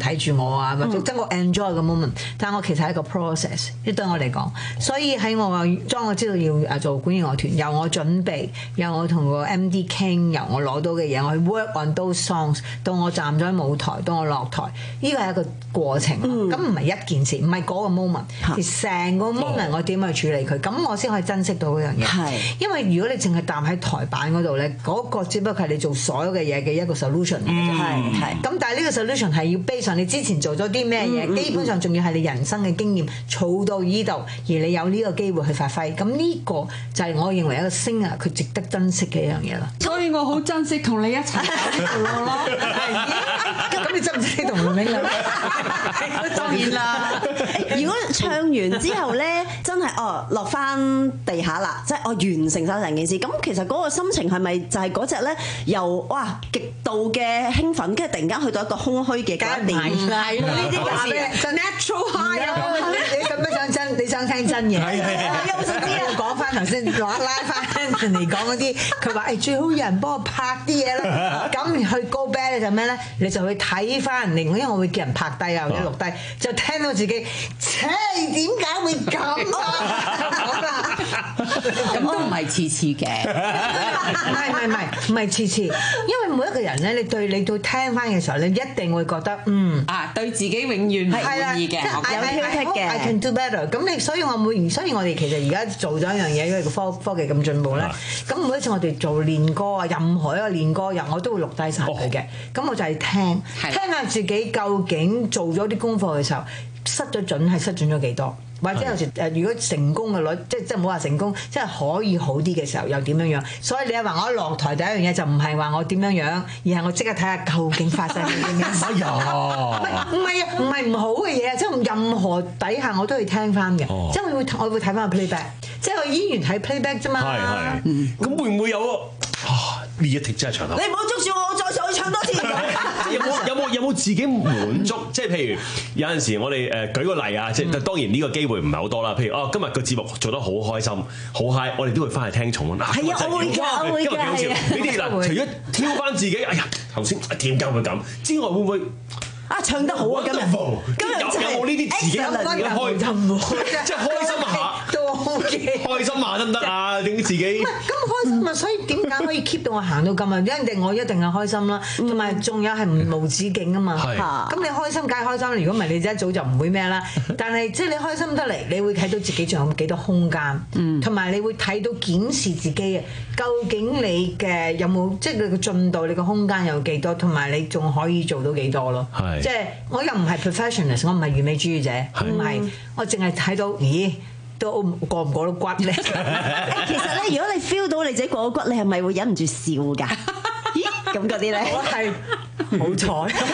睇住我啊，或者即係我 enjoy 個 moment。但係我其實係一個 process，即對我嚟講。所以喺我當我知道要誒做管弦樂團，由我準備，由我同個 M D 傾，由我攞到嘅嘢，我去 work on those songs，到我站咗喺舞台，到我落台，呢個係一個過程。咁唔係一件事，唔係嗰個 moment，而成個 moment 我點去處理佢，咁我先可以珍惜到嗰樣嘢。係，因為如果你淨係站喺台板嗰度咧，嗰個只不過係你做所有嘅嘢嘅一個 solution 嚟嘅啫。係係。咁但係呢個 solution 係要 base on你之前做咗啲咩嘢，基本上仲要係你人生嘅經驗儲到呢度，而你有呢個機會去發揮。咁呢個就係我認為一個 singer 佢值得珍惜嘅一樣嘢啦。 所以我好珍惜同你一齊走呢條路咯。 咁你珍唔珍惜同梁永啊？ 當然啦。如果唱完之後咧，真係哦落翻地下啦，即係我完成晒成件事。咁其實嗰個心情係咪就係嗰隻咧？由哇極度嘅興奮，跟住突然間去到一個空虛嘅階段。 係啦，呢啲係咩 natural high 啊！你咁樣想真，你想聽真嘢？係係係。我想知啊，講翻頭先，拉拉翻嚟講嗰啲，佢話誒最好有人幫我拍啲嘢啦。咁去 go back 咧就咩咧？你就去睇翻人哋，因為我會叫人拍低啊或者錄低，就聽到自己，切點解會咁啊？ 咁都唔係次次嘅， 唔係唔係唔係唔係次次，因為每一個人咧，你對你到聽翻嘅時候，你一定會覺得嗯啊，對自己永遠滿意嘅，有挑剔嘅。 I can do better。咁你所以我每所以我哋其實而家做咗一樣嘢，因為個科科技咁進步咧，咁每一次我哋做練歌啊，任何一個練歌日，我都會錄低晒佢嘅。咁我就係聽聽下自己究竟做咗啲功課嘅時候，失咗準係失準咗幾多？或者有時誒，如果成功嘅率，即係即係唔好話成功，即係可以好啲嘅時候，又點樣樣？所以你話我一落台第一樣嘢就唔係話我點樣樣，而係我即刻睇下究竟發生啲咩事。哎呀，唔係啊，唔係唔好嘅嘢啊，即係任何底下我都會聽翻嘅，即係我會我會睇翻個 playback，即係個演員睇 playback 啫嘛。 係係，咁會唔會有啊？呢一剔真係長頭。 你唔好捉住我，我再上去唱多次。 有冇有冇有冇自己滿足？即係譬如有陣時我哋誒舉個例啊，即係當然呢個機會唔係好多啦。譬如哦，今日個節目做得好開心，好 high，我哋都會翻去聽重溫。 係啊，我會㗎，我會㗎。 今日幾好笑。呢啲嗱，除咗挑翻自己，哎呀頭先點解會咁之外，會唔會啊唱得好啊？今日今日有有冇呢啲自己開即係開心下？開心下得唔得啊？點解自己？ 唔係咁開心啊！所以點解可以 keep 到我行到咁啊？一定我一定係開心啦，同埋仲有係無止境啊嘛。咁你開心梗係開心，如果唔係你一早就唔會咩啦。但係即係你開心得嚟，你會睇到自己仲有幾多空間，同埋你會睇到檢視自己啊。究竟你嘅有冇即係你嘅進度，你嘅空間有幾多，同埋你仲可以做到幾多咯？即係我又唔係 professional， 我唔係完美主義者，唔係我淨係睇到咦。都過唔過到骨咧？其實咧，如果你 feel 到你自己過到骨，你係咪會忍唔住笑㗎？咦，咁嗰啲咧？ 我係好彩。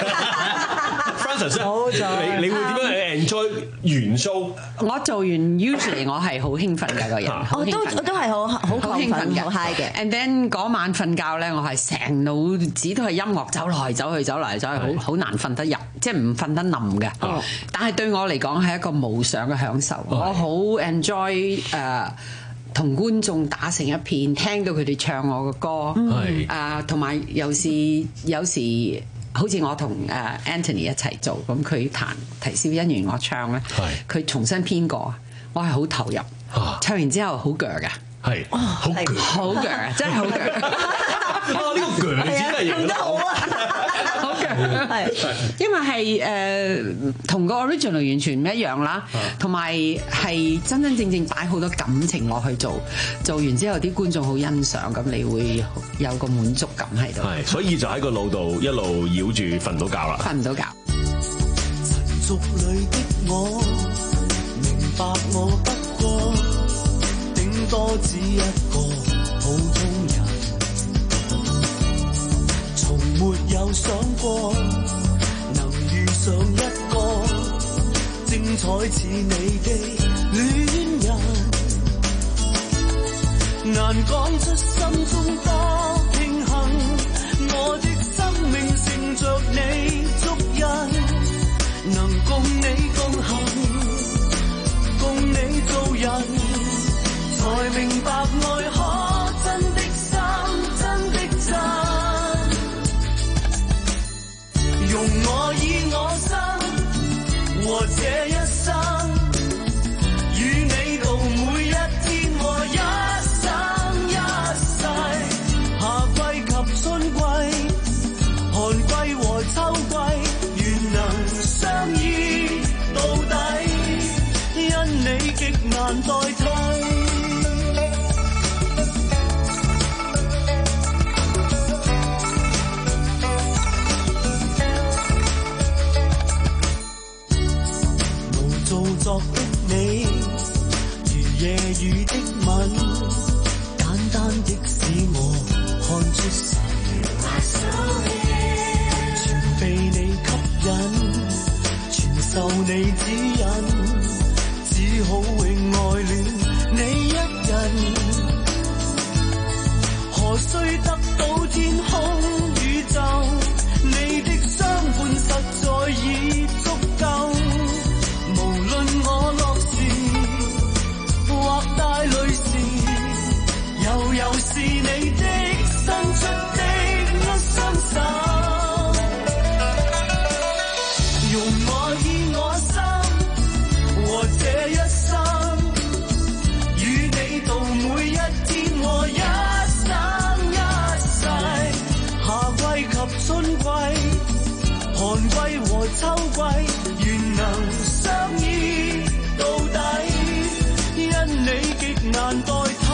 Francis，好彩。你你會點樣 enjoy 完 show？ 我做完 usually 我係好興奮嘅個人， 我都我都係好好興奮嘅，好 high 嘅。 And then 嗰晚瞓覺咧，我係成腦子都係音樂，走來走去，走嚟走去，好好難瞓得入，即係唔瞓得冧嘅。但係對我嚟講係一個無上嘅享受，我好 enjoy 誒同觀眾打成一片，聽到佢哋唱我嘅歌，誒同埋有時有時。好似我同誒 Anthony 一齊做，咁佢彈啼笑姻緣，我唱咧，佢重新編過，我係好投入，唱完之後好鋸㗎， 係，好鋸， 好鋸啊，真係好鋸。 啊，呢個鋸字真係用得好啊！ 好鋸，係，因為係誒同個 original 完全唔一樣啦，同埋係真真正正擺好多感情落去做，做完之後啲觀眾好欣賞，咁你會有個滿足感喺度。 係，所以就喺個腦度一路繞住瞓唔到覺啦。 瞓唔到覺。 塵俗裏的我，明白我不過，頂多只一個普通人。從沒有想過能遇上一個精彩似你的戀人，難講出心中多慶幸，我的生命乘着你足印，能共你共行，共你做人，才明白愛可真的真，真的真。容我以我心你極難代替。無造作的你，如夜雨的吻，簡單的使我看出神，全被你吸引，全受你指引，只好永愛戀你一人。何須得到天空宇宙，你的相伴實在已足夠。無論我樂時或帶淚時，悠悠是你的伸出的一雙手，容我以我心和這一生，與你度每一天和一生一世。夏季及春季，寒季和秋季，願能相依到底，因你極難代替。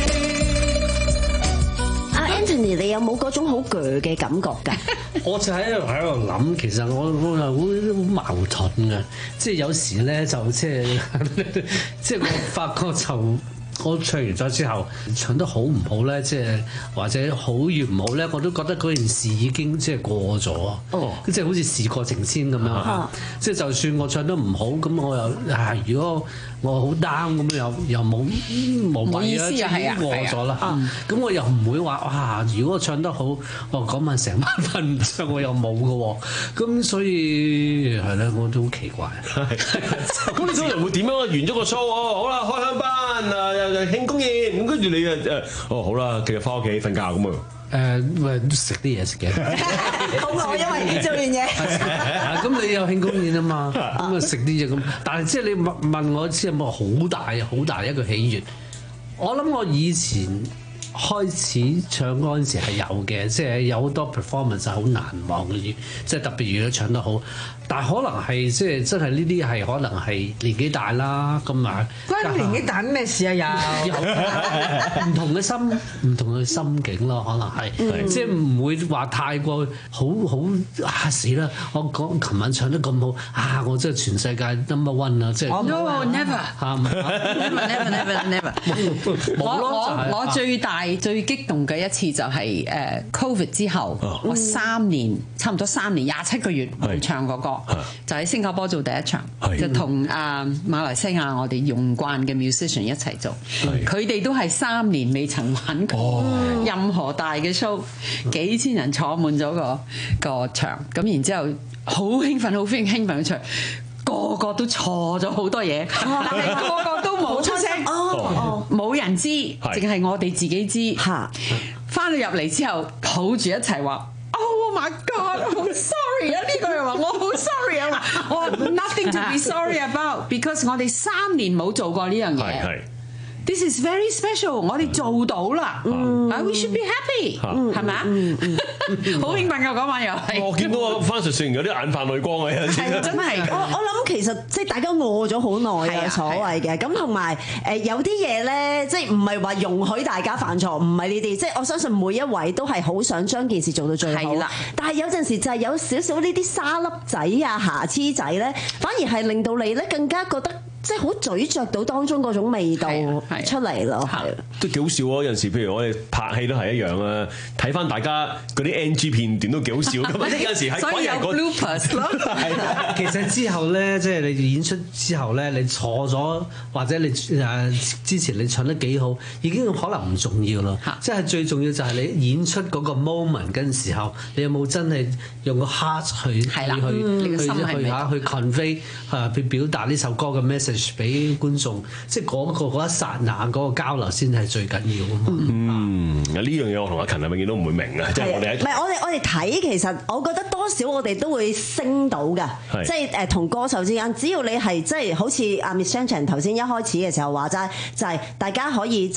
阿 Anthony，你有冇嗰種好鋸嘅感覺㗎？ 我就喺度喺度諗，其實我我係好好矛盾嘅，即係有時咧就即係即係我發覺就。我唱完咗之後，唱得好唔好咧？即係或者好與唔好咧，我都覺得嗰件事已經即係過咗。哦，即係好似事過境遷咁樣。哦、即係就算我唱得唔好，咁我又啊，如果我好 down 咁，又又冇冇謂啊，即係過咗啦。咁我又唔會話哇，如果我唱得好，我嗰晚成晚瞓唔着，我又冇嘅喎。咁所以係咧，我都好奇怪。 咁你通常會點樣啊？完咗個 show 哦，好啦，開香檳啊！慶功宴咁，跟住你誒誒，哦好啦，繼續翻屋企瞓覺咁啊！ 誒，喂，都食啲嘢食嘅， 好餓，因為做完嘢。 咁你有慶功宴啊嘛，咁啊食啲嘢咁。但係即係你問問我知有冇好大好大一個喜悅？我諗我以前開始唱嗰陣時係有嘅，即係有好多 performance 係好難忘嘅，即係特別如果唱得好。但係可能係即係真係呢啲係可能係年紀大啦，咁啊關年紀大咩事啊？有唔同嘅心唔同嘅心境咯，可能係、嗯、即係唔會話太過好好啊死啦！我講琴晚唱得咁好啊，我真係全世界 number one 啊！即係 no never never never never 我我我最大最激動嘅一次就係誒 Covid 之後，哦、我三年差唔多三年廿七個月冇唱過歌。就喺新加坡做第一場，就同啊馬來西亞我哋用慣嘅 musician 一齊做，佢哋都係三年未曾玩過任何大嘅 show，幾千人坐滿咗個個場，咁然之後好興奮，好興興奮嘅場，個個都錯咗好多嘢，但係個個都冇出聲，冇人知，淨係我哋自己知。翻到入嚟之後，抱住一齊話。Oh my God！ 好 sorry 啊！呢個人話我好 sorry 啊！我話 nothing to be sorry about，because 我哋三年冇做過呢樣嘢。This is very special， 我哋做到啦，嗯 we should be happy， 係咪啊？好興奮㗎嗰晚又係。我見到我翻上船有啲眼泛淚光啊！ 係真係，我我諗其實即係大家餓咗好耐嘅所謂嘅，咁同埋誒有啲嘢咧，即係唔係話容許大家犯錯，唔係呢啲，即係我相信每一位都係好想將件事做到最好。係啦，但係有陣時就係有少少呢啲沙粒仔啊、瑕疵仔咧，反而係令到你咧更加覺得。即係好咀嚼到當中嗰種味道出嚟咯，係都幾好笑啊！有陣時，譬如我哋拍戲都係一樣啊，睇翻大家嗰啲 N G 片段都幾好笑㗎嘛！有陣時喺鬼人個 bloopers 咯， 其實之後咧，即係你演出之後咧，你錯咗或者你誒之前你唱得幾好，已經可能唔重要咯。即係最重要就係你演出嗰個 moment 嗰陣時候，你有冇真係用個 heart 去去去去去嚇去 convey 嚇去表達呢首歌嘅 message。俾觀眾，即係嗰個嗰一剎那嗰個交流先係最緊要啊嘛。 嗯，呢樣嘢我同阿勤係永遠都唔會明啊，即係我哋唔係我哋我哋睇，其實我覺得多少我哋都會升到㗎，即係誒同歌手之間，只要你係即係好似阿 Miss Chan Chan 頭先一開始嘅時候話齋，就係大家可以即係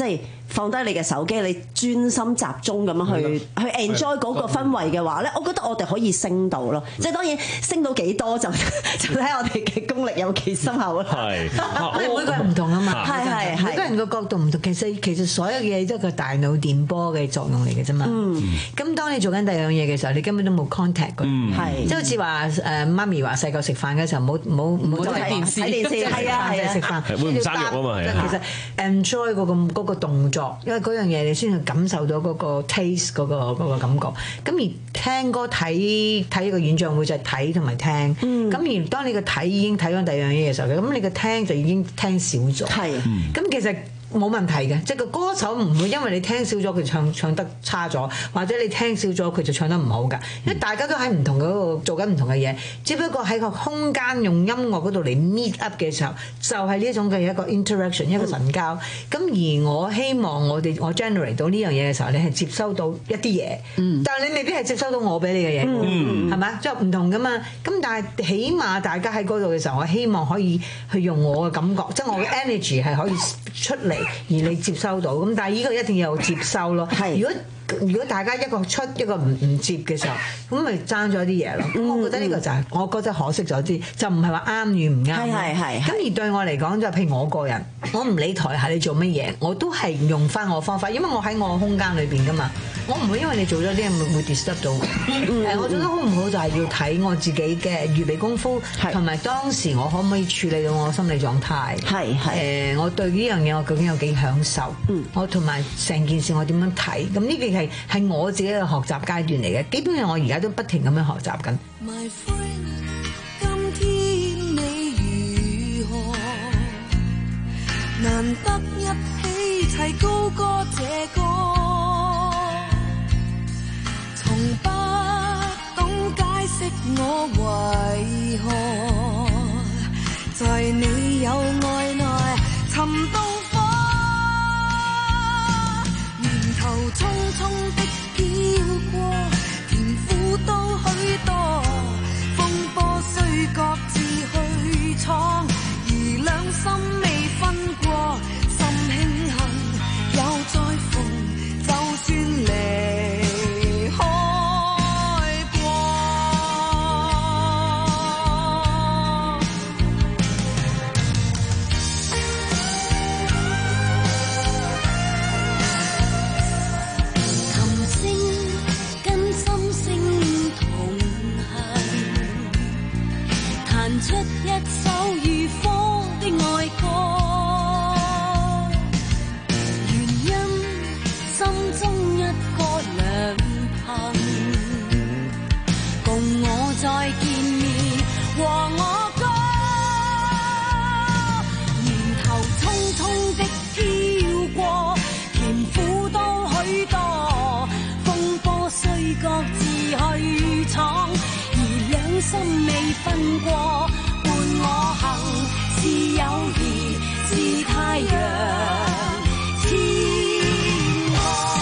放低你嘅手機，你專心集中咁樣去去 enjoy 嗰個氛圍嘅話咧，我覺得我哋可以升到咯。即係當然升到幾多就就睇我哋嘅功力有幾深厚啦。係， 每個人唔同啊嘛， 係係係， 每個人個角度唔同。其實其實所有嘢都係個大腦電波嘅作用嚟嘅啫嘛。咁當你做緊第二樣嘢嘅時候，你根本都冇 contact 嘅。係，即係好似話誒媽咪話細個食飯嘅時候，唔好唔好唔好睇電視，睇電視係啊係啊，食飯會唔生肉啊嘛係啊。 其實 enjoy 嗰個嗰個動作，因為嗰樣嘢你先去感受到嗰個 taste 嗰個嗰個感覺。咁而聽歌睇睇一個演唱會就係睇同埋聽。咁而當你個睇已經睇緊第二樣嘢嘅時候，咁你個聽就已經聽少咗。係，咁其實冇問題嘅，即係個歌手唔會因為你聽少咗佢唱唱得差咗，或者你聽少咗佢就唱得唔好㗎。因為大家都喺唔同嗰度做緊唔同嘅嘢，只不過喺個空間用音樂嗰度嚟 meet up 嘅時候，就係呢一種嘅一個 interaction 一個神交。咁而我希望我哋我 generate 到呢樣嘢嘅時候，你係接收到一啲嘢，但係你未必係接收到我俾你嘅嘢，係咪？即係唔同㗎嘛。咁但係起碼大家喺嗰度嘅時候，我希望可以去用我嘅感覺，即係我嘅 energy 係可以出嚟。而你接收到咁，但係呢個一定要有接收咯。係，如果如果大家一個出一個唔唔接嘅時候，咁咪爭咗啲嘢咯。咁我覺得呢個就係我覺得可惜咗啲，就唔係話啱與唔啱。係係係。咁而對我嚟講就譬如我個人，我唔理台下你做乜嘢，我都係用翻我方法，因為我喺我空間裏邊噶嘛。我唔會因為你做咗啲嘢會會 disturb 到。誒，我做得好唔好就係要睇我自己嘅預備功夫，同埋當時我可唔可以處理到我心理狀態。係係。誒，我對呢樣嘢我究竟有幾享受？我同埋成件事我點樣睇？咁呢個係係我自己嘅學習階段嚟嘅。基本上我而家都不停咁樣學習緊。 My friend， 今天你如何？難得一起齊高歌這歌。從不懂解釋我為何，在你有愛內尋到火，年頭匆匆的飄過，甜苦都許多，風波雖各自去闖，而兩心未分過，心慶幸又再逢，就算離。出一首如火的愛歌，原因心中一個良朋，共我再見面和我歌。年頭匆匆的飄過，甜苦都許多，風波雖各自去闖，而兩心未分過。我行是友誼，是太陽，天河。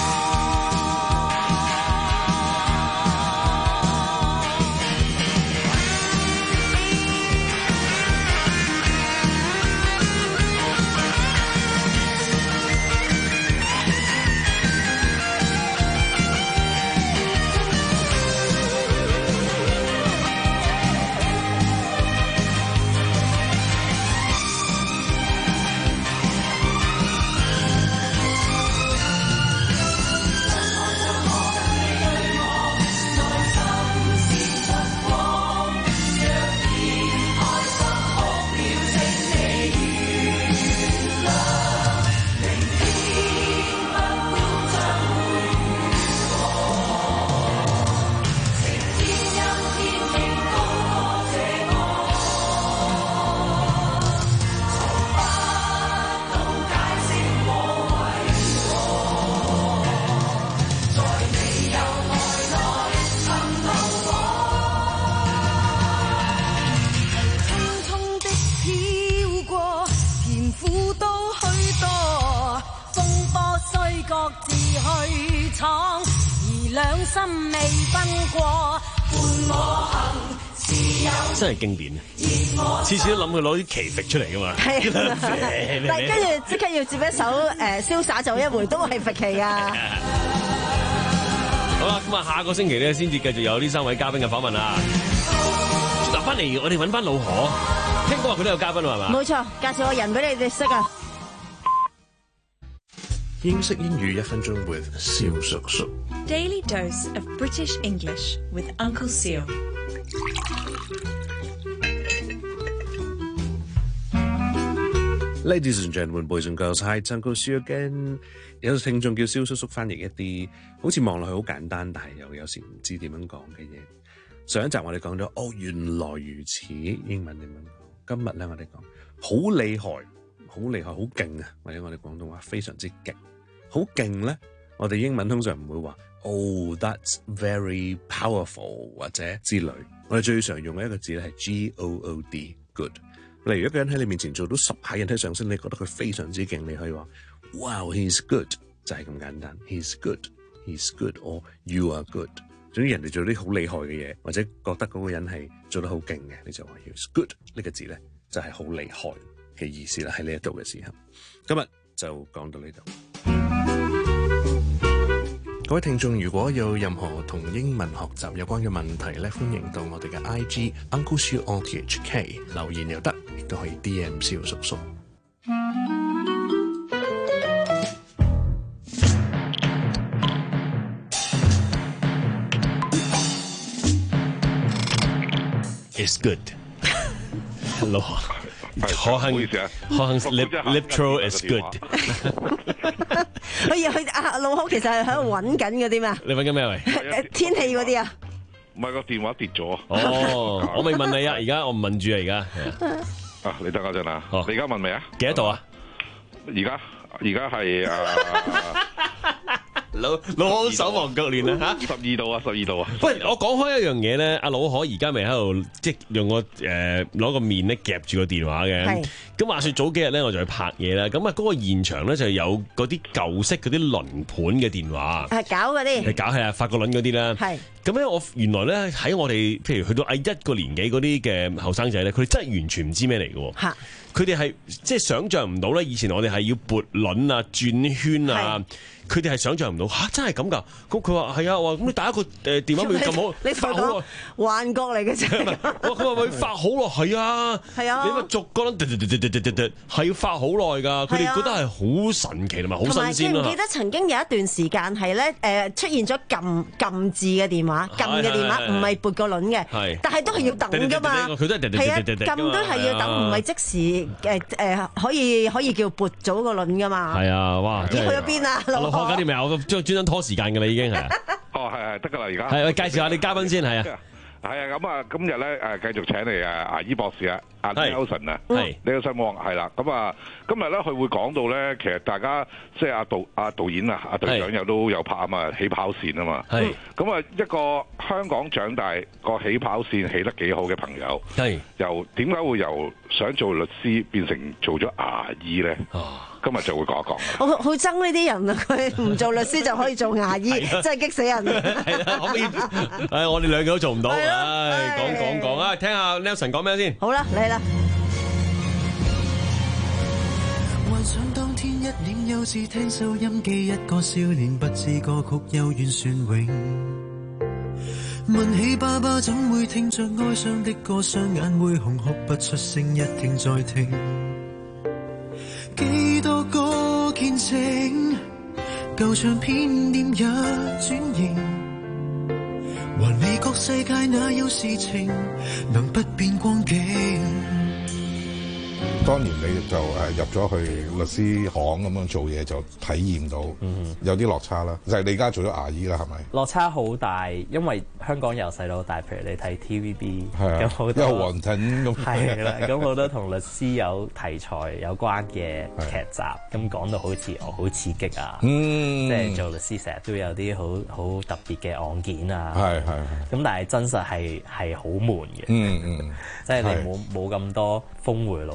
各自去闖，而兩心未分過，伴我行。 真係經典，次次都諗佢攞啲奇敵出嚟噶嘛。 係，但係跟住即刻要接一首誒瀟灑走一回，都係佛奇啊！ 好啦，咁啊，下個星期咧先至繼續有呢三位嘉賓嘅訪問啊。嗱，翻嚟我哋揾翻老何，聽講話佢都有嘉賓係嘛？ 冇錯，介紹個人俾你哋識啊！ 英式英語一分鐘 with 蕭叔叔。 Daily dose of British English with Uncle Seal。 Ladies and gentlemen, boys and girls, hi, it's Uncle Seal again。有聽眾叫蕭叔叔翻譯一啲好似望落去好簡單，但係又有時唔知點樣講嘅嘢。上一集我哋講咗，哦，原來如此，英文點樣講？今日咧我哋講好厲害，好厲害，好勁啊！或者我哋廣東話非常之勁，好勁咧。我哋英文通常唔會話，Oh, that's very powerful 或者之類。我哋最常用嘅一個字咧係 G O O D，good。例如一個人喺你面前做到十下引體上升，你覺得佢非常之勁，你可以話 Wow, he's good， 就係咁簡單。He's good, he's good, or you are good。總之人哋做啲好厲害嘅嘢，或者覺得嗰個人係做得好勁嘅，你就話 he's good。呢個字咧就係好厲害嘅意思啦。喺呢一度嘅時候，今日就講到呢度。各位聽眾，如果有任何同英文學習有關嘅問題咧，歡迎到我哋嘅 I G Uncle Siu O T H K 留言又得，亦都可以 D M 蕭叔叔。 It's good。Hello。可幸可幸 lip lip throw is good。 我以為佢阿老好其實係喺度揾緊嗰啲咩？ 你揾緊咩喂？ 天氣嗰啲啊？ 唔係個電話跌咗。 哦，我未問你啊，而家我唔問住啊，而家。 啊，你等我陣啊！你而家問未啊？ 幾多度啊？ 而家而家係誒。 老老可手忙腳亂啊嚇！ 十二度啊，十二度啊！ 喂，我講開一樣嘢咧，阿老可而家咪喺度即係用個誒攞個面咧夾住個電話嘅。咁話説早幾日咧，我就去拍嘢啦。咁啊，嗰個現場咧就有嗰啲舊式嗰啲輪盤嘅電話， 係搞嗰啲， 係搞係啊，法國輪嗰啲啦。係咁咧，我原來咧喺我哋譬如去到阿一個年紀嗰啲嘅後生仔咧，佢哋真係完全唔知咩嚟嘅。嚇！佢哋係即係想像唔到咧，以前我哋係要撥輪啊、轉圈啊。佢哋係想像唔到嚇，真係咁㗎！咁佢話係啊，話咁你打一個誒電話咪咁好， 你發好耐幻覺嚟嘅啫。 佢話咪發好耐，係啊，係啊，你咪逐個輪，係要發好耐㗎。佢哋覺得係好神奇同埋好新鮮啊！ 記唔記得曾經有一段時間係咧誒出現咗撳撳字嘅電話，撳嘅電話唔係撥個輪嘅，但係都係要等㗎嘛。 佢都係係啊， 撳都係要等，唔係即時誒誒可以可以叫撥咗個輪㗎嘛。 係啊，哇！ 你去咗邊啊？ 我搞掂未？我專專登拖時間㗎啦，已經係。 哦，係係得㗎啦，而家。 係，介紹下你嘉賓先，係啊。 係啊，咁啊，今日咧誒繼續請嚟啊牙醫博士啊，阿 Nelson 啊， 係 ，Nelson Wong係啦，咁啊，今日咧佢會講到咧，其實大家即係阿導阿導演啊，阿隊長又都有拍啊嘛，起跑線啊嘛，係，咁啊一個香港長大個起跑線起得幾好嘅朋友，係，由點解會由想做律師變成做咗牙醫咧？今日就會講一講。 我好憎呢啲人啊！佢唔做律師就可以做牙醫，真係激死人。 係啦，可唔可以？誒，我哋兩個都做唔到。唉，講講講啊，聽下 Nelson 講咩先？ 好啦，嚟啦。 幻想當天一臉幼稚聽收音機，一個少年不知歌曲幽怨旋詠。問起爸爸怎會聽着哀傷的歌，雙眼會紅哭不出聲，一聽再聽。幾多個見證，舊唱片店也轉型，還未覺世界哪有事情能不變光景。 當年你就誒入咗去律師行咁樣做嘢，就體驗到有啲落差啦。就係你而家做咗牙醫啦，係咪？ 落差好大，因為香港由細到大，譬如你睇 T V B，咁好多因為黃盾咁係啦，咁好多同律師有題材有關嘅劇集，咁講到好似哦好刺激啊，即係做律師成日都有啲好好特別嘅案件啊，係係。咁但係真實係係好悶嘅，嗯嗯，即係你冇冇咁多峰迴路轉啊。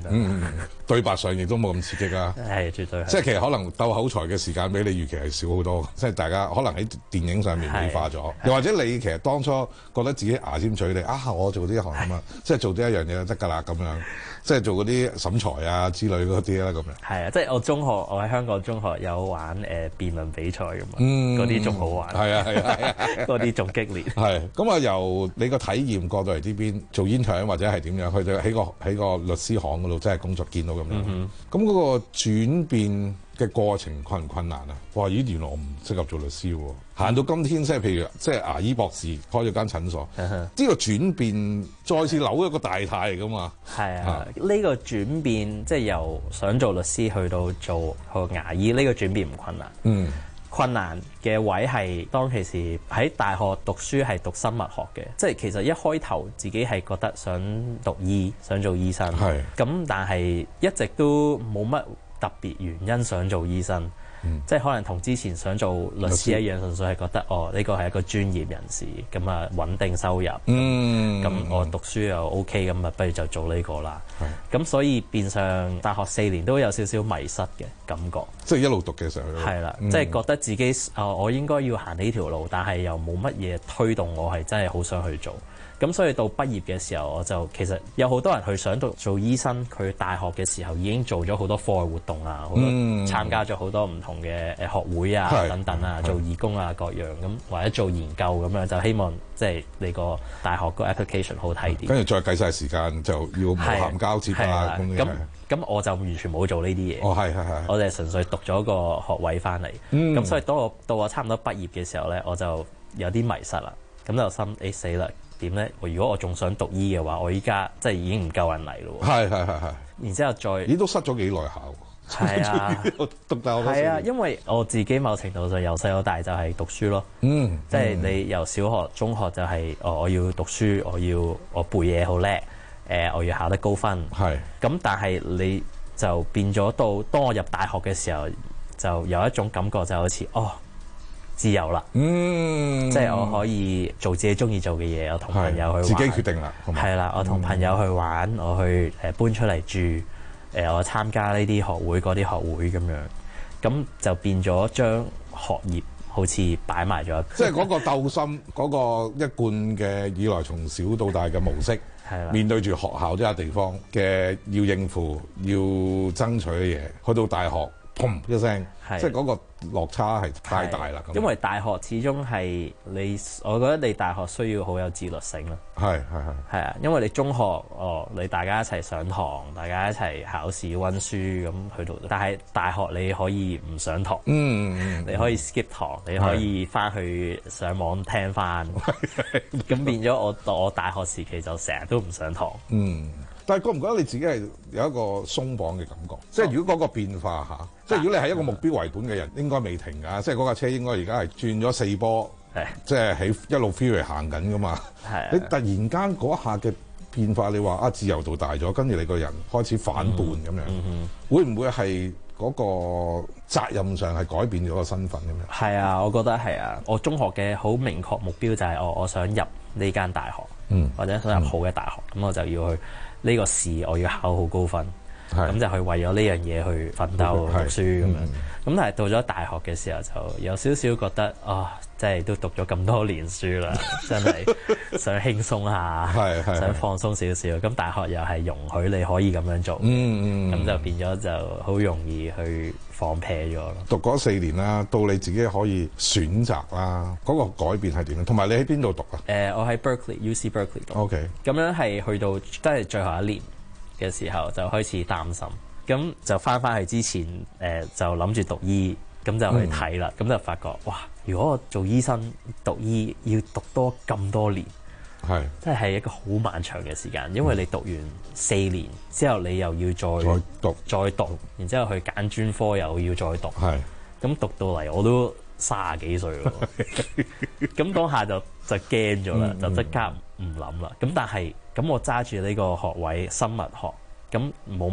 嗯嗯，對白上亦都冇咁刺激啦。 係絕對係。 即係其實可能鬥口才嘅時間比你預期係少好多，即係大家可能喺電影上面美化咗，又或者你其實當初覺得自己牙尖嘴利啊，我做呢一行咁啊，即係做呢一樣嘢就得㗎啦咁樣，即係做嗰啲審裁啊之類嗰啲啦咁樣。 係啊，即係我中學，我喺香港中學有玩誒、呃、辯論比賽㗎嘛，嗰啲仲好玩。係啊係啊，嗰啲仲激烈。係咁啊，由你個體驗過到嚟呢邊做 intern或者係點樣，去到喺個喺個律師行嗰度真係工作見到咁樣。咁嗰、嗯、個轉變嘅過程困唔困難啊？哇！咦，原來我唔適合做律師喎。行到今天，即係譬如即係牙醫博士開咗間診所，呢個轉變再次扭一個大態嚟噶嘛。係啊，呢、呢個轉變即係由想做律師去到做個牙醫，呢、呢個轉變唔困難。嗯。困難嘅位係當其時喺大學讀書係讀生物學嘅，即係其實一開頭自己係覺得想讀醫，想做醫生。係。咁但係一直都冇乜特別原因想做醫生。嗯、即係可能同之前想做律師一樣，純粹係覺得哦，呢個係一個專業人士，咁啊穩定收入。嗯，咁我讀書又 OK，咁啊不如就做呢個啦。咁所以變相大學四年都有少少迷失嘅感覺。即係一路讀嘅時候。係啦，嗯、即係覺得自己啊、呃，我應該要行呢條路，但係又冇乜嘢推動我係真係好想去做。咁所以到畢業嘅時候，我就其實有好多人去想讀做醫生，佢大學嘅時候已經做咗好多課外活動啊，好多參加咗好多唔同嘅誒學會啊等等啊，做義工啊各樣咁，或者做研究咁樣，就希望即係你個大學個 application 好睇啲。跟住再計晒時間，就要無銜交接啊咁樣。咁咁我就完全冇做呢啲嘢。哦，係係係。我哋純粹讀咗個學位翻嚟。咁、嗯、所以當我到我差唔多畢業嘅時候咧，我就有啲迷失啦。咁就心誒死啦！點咧？如果我仲想讀醫嘅話，我依家即係已經唔夠人嚟咯。係係係係。然之後再咦都失咗幾耐下喎。係啊，讀大學嗰時。係啊，因為我自己某程度上由細到大就係讀書咯。嗯。即係你由小學、中學就係、是、哦，我要讀書，我要我背嘢好叻，誒、呃，我要考得高分。係。咁但係你就變咗到當我入大學嘅時候，就有一種感覺就好似哦。自由啦，嗯，即係我可以做自己中意做嘅嘢，我同朋友去玩，自己決定啦，係啦，我同朋友去玩，嗯、我去誒搬出嚟住，誒我參加呢啲學會嗰啲學會咁樣，咁就變咗將學業好似擺埋咗，即係嗰個鬥心，嗰、嗰個一貫嘅以來從小到大嘅模式，係啦，面對住學校呢個地方嘅要應付、要爭取嘅嘢，去到大學。砰一聲，即係嗰個落差係太大啦。因為大學始終係你，我覺得你大學需要好有自律性咯。係係係。係啊，因為你中學哦，你大家一齊上堂，大家一齊考試溫書咁去到，但係大學你可以唔上堂，嗯，你可以 skip 堂，你可以翻去上網聽翻，咁變咗我我大學時期就成日都唔上堂。嗯。但係覺唔覺得你自己係有一個鬆綁嘅感覺？即係如果嗰個變化下，即係如果你係一個目標為本嘅人，應該未停㗎。即係嗰架車應該而家係轉咗四波，即係喺一路 freeway 行緊㗎嘛。你突然間嗰一下嘅變化，你話啊自由度大咗，跟住你個人開始反叛咁樣，嗯嗯、會唔會係嗰個責任上係改變咗個身份咁樣？係啊，我覺得係啊。我中學嘅好明確目標就係我我想入呢間大學，嗯、或者想入好嘅大學，咁、嗯、我就要去。呢個試我要考好高分，咁就去為咗呢樣嘢去奮鬥讀書咁樣。咁但係到咗大學嘅時候，就有少少覺得啊、哦，即係都讀咗咁多年書啦，真係想輕鬆下，想放鬆少少。咁大學又係容許你可以咁樣做，咁、嗯嗯、就變咗就好容易去放撇咗咯。讀嗰四年啦，到你自己可以選擇啦，嗰、那個改變係點樣？同埋你喺邊度讀啊？誒、呃，我喺 Berkeley，U C Berkeley 讀。OK。咁樣係去到真係最後一年嘅時候，就開始擔心。咁就翻翻去之前，誒、呃、就諗住讀醫，咁就去睇啦。咁、嗯、就發覺，哇！如果我做醫生讀醫，要讀多咁多年，係真係一個好漫長嘅時間。因為你讀完四年之後，你又要再再讀，再讀，然之後去揀專科又要再讀，係咁讀到嚟我都卅幾歲咯。咁當下就就驚咗啦，就即刻唔諗啦。咁但係咁我揸住呢個學位生物學，咁冇乜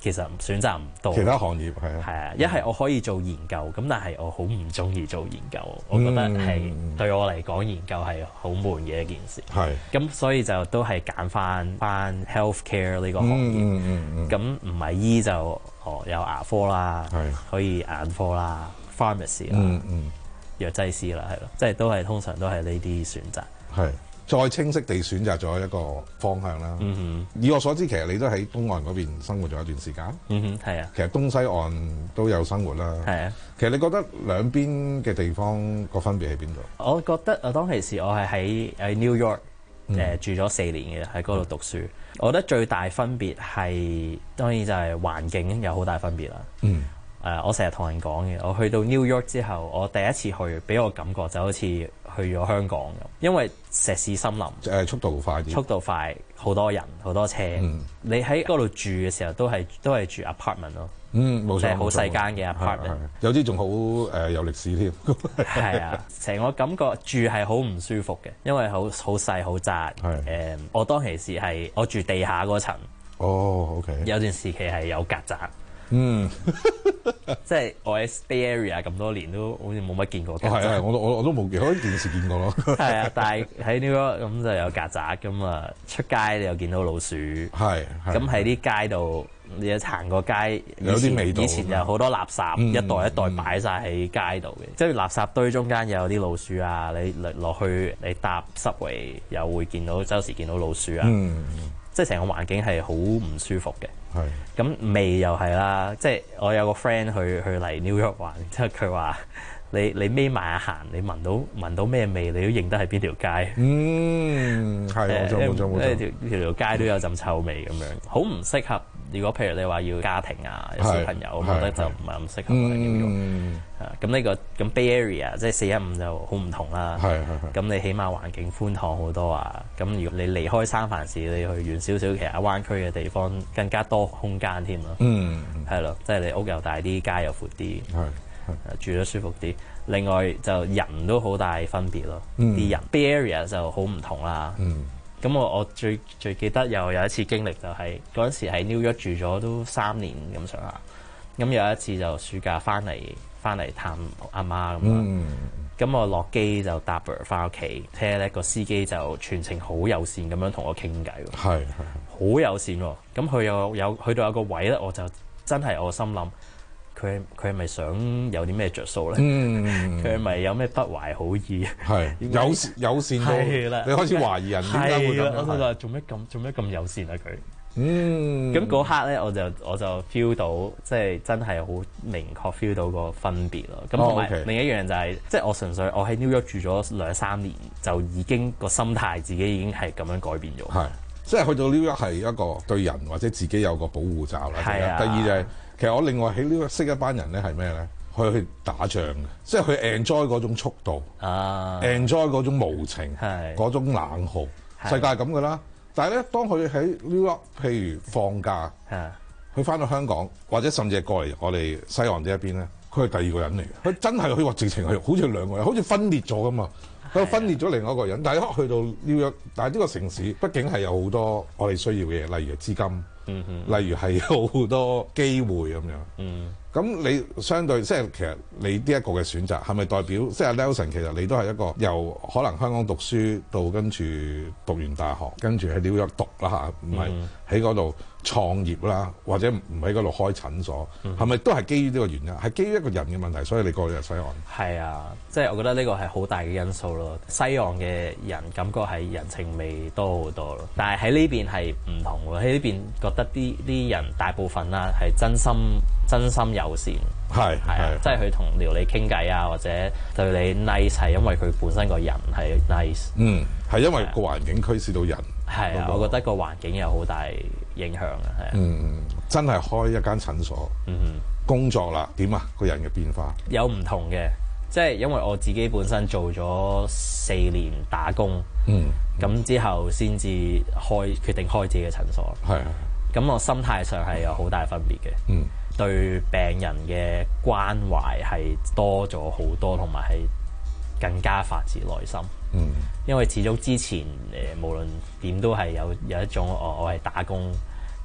其實選擇唔多。 其他行業係啊， 係啊，一係我可以做研究，咁但係我好唔中意做研究，我覺得係對我嚟講研究係好悶嘅一件事。 係咁，所以就都係揀翻翻 healthcare 呢個行業。咁唔係醫就哦有牙科啦，可以眼科啦 ，pharmacy 啦，嗯嗯、藥劑師啦，係咯，即係都係通常都係呢啲選擇。 係。再清晰地選擇咗一個方向啦。嗯哼，以我所知，其實你都喺東岸嗰邊生活咗一段時間。 嗯哼，係啊。 其實東西岸都有生活啦。 係啊。 其實你覺得兩邊嘅地方個分別喺邊度？ 我覺得我當其時我係喺喺 New York 誒、嗯呃、住咗四年嘅，喺嗰度讀書。嗯、我覺得最大分別係當然就係環境有好大分別啦。嗯。誒、uh，我成日同人講嘅，我去到 New York 之後，我第一次去，俾我感覺就好似去咗香港咁，因為石屎森林， 誒速度快啲， 速度快，好多人，好多車。嗯、你喺嗰度住嘅時候，都係都係住 apartment 咯。 嗯，冇錯， 即係好細間嘅 apartment， 有啲仲好誒有歷史添。 係啊，成個感覺住係好唔舒服嘅，因為好好細好窄。係誒、呃，我當其時係我住地下嗰層。 哦 ，OK。 有段時期係有曱甴。 嗯， 即係我喺 Bay Area 咁多年都好似冇乜見過曱甴。 係啊，我我我都冇見，我喺電視見過咯。 係啊，但係喺 New York咁就有曱甴咁啊，出街你又見到老鼠。係，咁喺啲街度，你一行過街， 有啲味道。 以前就好多垃圾，嗯、一袋一袋擺晒喺街度嘅，即係、嗯、垃圾堆中間又有啲老鼠啊！你落去你搭 subway 又會見到，周時見到老鼠啊！嗯、即係成個環境係好唔舒服嘅。係，咁味又係啦，即係我有個 friend 去去嚟 New York 玩，即係佢話你你眯埋一行，你聞到聞到咩味，你都認得係邊條街。嗯，係冇錯冇錯冇錯，條條條街都有陣臭味咁樣，好唔適合。如果譬如你話要家庭啊，有小朋友，我覺得就唔係咁適合喺 New York。咁呢個咁 Bay Area 即係四一五就好唔同啦。係係咁你起碼環境寬敞好多啊。咁如果你離開三藩市，你去遠少少其他灣區嘅地方，更加多空間添咯。嗯，係咯，即係你屋又大啲，街又闊啲，係住得舒服啲。另外就人都好大分別咯。啲人 Bay Area 就好唔同啦。嗯。咁我我最最記得又有一次經歷就係嗰陣時喺 New York 住咗都三年咁上下，咁有一次就暑假翻嚟翻嚟探阿媽咁樣，咁、嗯、我落機就搭 Uber 翻屋企，車咧個司機就全程好友善咁樣同我傾偈，係係好友善喎。咁佢又有去到有個位咧，我就真係我心諗。佢佢係咪想有啲咩着數咧？佢係咪有咩不懷好意？係友善友善到你開始懷疑人點解會咁？ 我就話做咩咁做咩咁友善啊佢？嗯，咁嗰刻咧我就我就 feel 到即係真係好明確 feel 到個分別咯。咁同埋另一樣就係、是、即係我純粹我喺 New York 住咗兩三年，就已經個心態自己已經係咁樣改變咗。係即係去到 New York 係一個對人或者自己有個保護罩啦。係啊。第二就係、是。其實我另外喺呢個識一班人咧係咩咧？去去打仗嘅，即係去 enjoy 嗰種速度、啊、enjoy 嗰種無情、嗰種冷酷。世界係咁噶啦。但係咧，當佢喺 New York，譬如放假，佢翻到香港或者甚至係過嚟我哋西岸呢一邊咧，佢係第二個人嚟嘅。佢真係佢話直情係好似兩個人，好似分裂咗噶嘛。佢分裂咗另外一個人。但係一去到 New York，但係呢個城市畢竟係有好多我哋需要嘅嘢，例如資金。嗯、例如係有好多機會咁樣，咁、嗯、你相對即係其實你呢一個嘅選擇係咪代表即係阿 Nelson 其實你都係一個由可能香港讀書到跟住讀完大學，跟住喺紐約讀啦嚇，唔係喺嗰度創業啦，或者唔喺嗰度開診所，係咪、嗯、都係基於呢個原因？係基於一個人嘅問題，所以你過去西岸？係啊，即係我覺得呢個係好大嘅因素咯。西岸嘅人感覺係人情味多好多咯，但係喺呢邊係唔同喎。喺呢邊覺得啲啲人大部分啦係真心真心友善，係係啊，即係佢同撩你傾偈啊，或者對你 nice 係因為佢本身個人係 nice，嗯，係因為個環境驅使到人。係啊，我覺得個環境有好大影響啊，係啊。嗯，真係開一間診所，嗯哼，工作啦，點啊？個人嘅變化有唔同嘅，即係因為我自己本身做咗四年打工，嗯，咁之後先至開決定開自己嘅診所，係啊。咁我心態上係有好大分別嘅，嗯，對病人嘅關懷係多咗好多，同埋係更加發自內心。嗯，因為始終之前誒無論點都係有有一種我我係打工，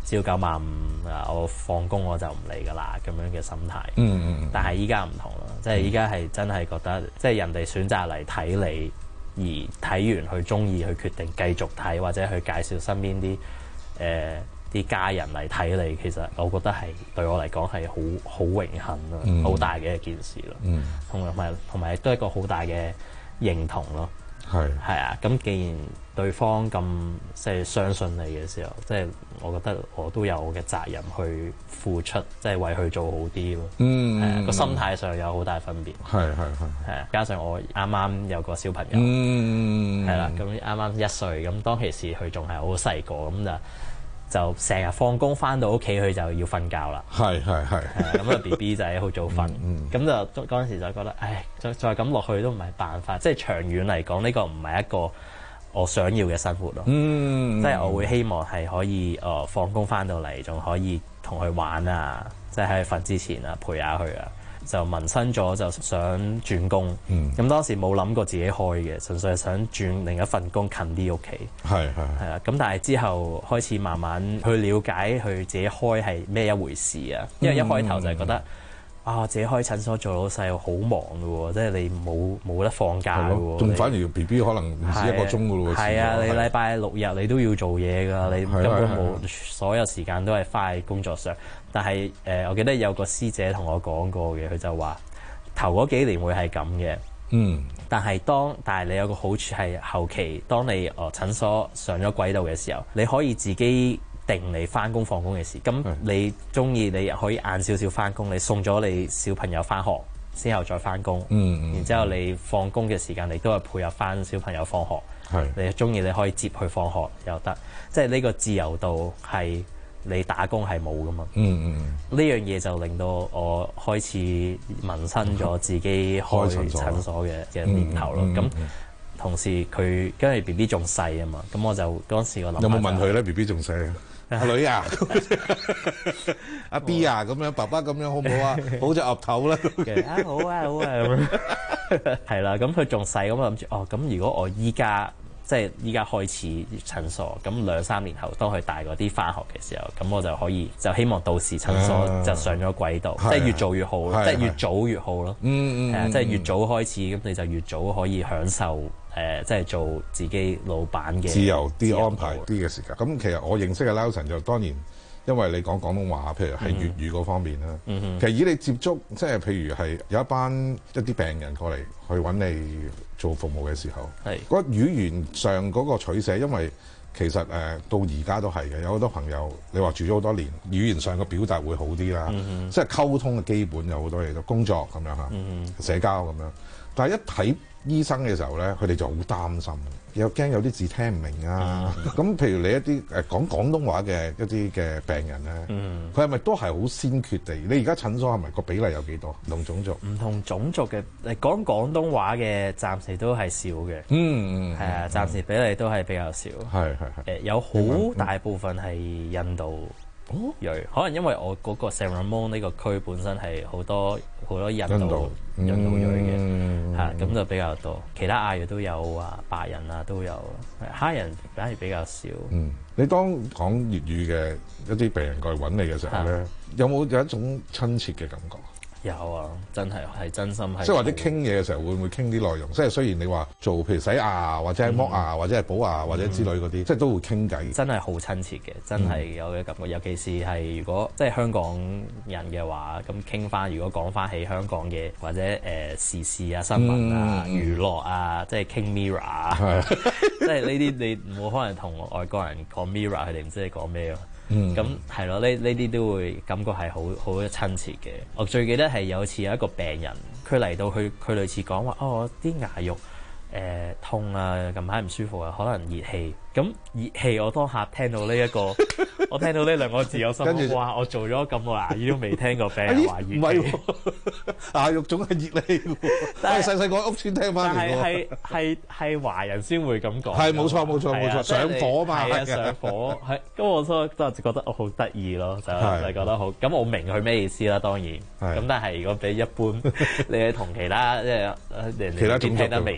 朝九晚五啊，我放工我就唔嚟㗎啦咁樣嘅心態。 嗯嗯。 但係依家唔同啦，即係依家係真係覺得，即係人哋選擇嚟睇你，而睇完佢中意，去決定繼續睇，或者去介紹身邊啲誒啲家人嚟睇你。其實我覺得係對我嚟講係好好榮幸咯，好、嗯、大嘅一件事咯。嗯。同埋同埋亦都係一個好大嘅認同咯。係係啊，咁既然對方咁即係相信你嘅時候，即係我覺得我都有我嘅責任去付出，即係為佢做好啲咯。嗯，係啊，個心態上有好大分別。係係係。係啊，加上我啱啱有個小朋友，嗯，係啦，咁啱啱一歲，咁當其時佢仲係好細個，咁就就成日放工翻到屋企，佢就要瞓覺啦。係係係。咁啊 B B 仔好早瞓，咁就嗰陣時就覺得，唉，再再咁落去都唔係辦法，即係長遠嚟講，呢個唔係一個我想要嘅生活咯。嗯，即係我會希望係可以誒放工翻到嚟，仲可以同佢玩啊，即係喺瞓之前啊陪下佢啊。就萌生咗就想轉工，咁、嗯、當時冇諗過自己開嘅，純粹係想轉另一份工近啲屋企。係係係啊，咁但係之後開始慢慢去了解佢自己開係咩一回事啊，因為一開頭就係覺得、嗯、啊自己開診所做老細好忙嘅喎，即係你冇冇得放假嘅喎， 仲反而 B B 可能唔止一個鐘嘅咯喎。 係啊，你禮拜六日你都要做嘢㗎，你根本冇所有時間都係花喺工作上。但係誒、呃，我記得有個師姐同我講過嘅，佢就話頭嗰幾年會係咁嘅，嗯。但係當但係你有個好處係後期，當你哦診所上咗軌道嘅時候，你可以自己定你翻工放工嘅事。咁你中意你可以晏少少翻工，你送咗你小朋友翻學，之後再翻工。嗯嗯。然之後你放工嘅時間，你都係配合翻小朋友放學。係。你中意你可以接佢放學又得，即係呢個自由度係。你打工係冇噶嘛？嗯嗯，呢樣嘢就令到我開始萌生咗自己開診所嘅嘅念頭咯。咁、嗯嗯、同時佢因為 B B 仲細啊嘛，咁我就嗰時我諗有冇問佢咧 ？B B 仲細啊？阿女啊，阿 B 啊，咁樣爸爸咁樣好唔好啊？好隻岌頭啦。 啊好啊好啊咁樣。係啦，咁佢仲細，咁我諗住哦，咁如果我依家。即係依家開始診所，咁兩三年後當佢大嗰啲返學嘅時候，咁我就可以就希望到時診所就上咗軌道，啊、即係越做越好，啊、即係越早越好咯。嗯嗯，係啊，即係越早開始，咁你就越早可以享受誒、呃，即係做自己老闆嘅自由啲安排啲嘅時間。咁其實我認識嘅 Louson 就當然。因為你講廣東話，譬如係粵語嗰方面啦。嗯、其實以你接觸，即係譬如係有一班一啲病人過嚟去揾你做服務嘅時候，係嗰語言上嗰個取捨，因為其實誒、呃、到而家都係嘅，有好多朋友你話住咗好多年，語言上嘅表達會好啲啦，嗯、即係溝通嘅基本有好多嘢，都工作咁樣嚇，嗯、社交咁樣。但係一睇醫生嘅時候咧，佢哋就好擔心。又驚有啲字聽唔明啊！咁、嗯、譬如你一啲誒講廣東話嘅一啲嘅病人咧，佢係咪都係好堅決地？你而家診所係咪個比例有幾多？唔同種族？ 唔同種族嘅誒講廣東話嘅暫時都係少嘅。嗯嗯，係啊，暫時比例都係比較少。係係係。誒有好大部分係印度裔，可能因為我嗰個 San Ramon 呢個區本身係好多好多印度。印度印度裔嘅嚇，咁、嗯、就比較多。其他亞裔都有啊，白人啊都有，黑人反而比較少。嗯，你當講粵語嘅一啲病人過嚟揾你嘅時候咧，啊、有冇有一種親切嘅感覺？有啊，真係係真心係。即係或者傾嘢嘅時候，會唔會傾啲內容？即係雖然你話做譬如洗牙或者係剝牙、嗯、或者係補牙或者之類嗰啲，嗯、即係都會傾偈。真係好親切嘅，真係有嘅感覺。嗯、尤其是係如果即係香港人嘅話，咁傾翻。如果講翻起香港嘅或者誒、呃、時事啊、新聞啊、嗯、娛樂啊，即係傾 Mirror 啊，即係呢啲你冇可能同外國人講 Mirror，佢哋唔知你講咩咯。咁係咯，呢呢啲都會感覺係好好親切嘅。我最記得係有次有一個病人，佢嚟到佢佢類似講話，哦，啲牙肉誒、呃、痛啊，近排唔舒服啊，可能熱氣。咁熱氣，我當下聽到呢、這、一個，我聽到呢兩個字，有心諗哇！我做咗咁耐牙醫都未聽過病人話熱氣。唔係喎， 牙肉總係熱氣喎。但係細細個喺屋村聽翻嚟喎。 係係係華人先會咁講。 係冇錯冇錯冇錯，上火嘛。 係啊，上火係。咁我所都係覺得我好得意咯，就就覺得好。咁我明佢咩意思啦，當然。咁但係如果俾一般，你係同其他即係人哋聽得明嘅話，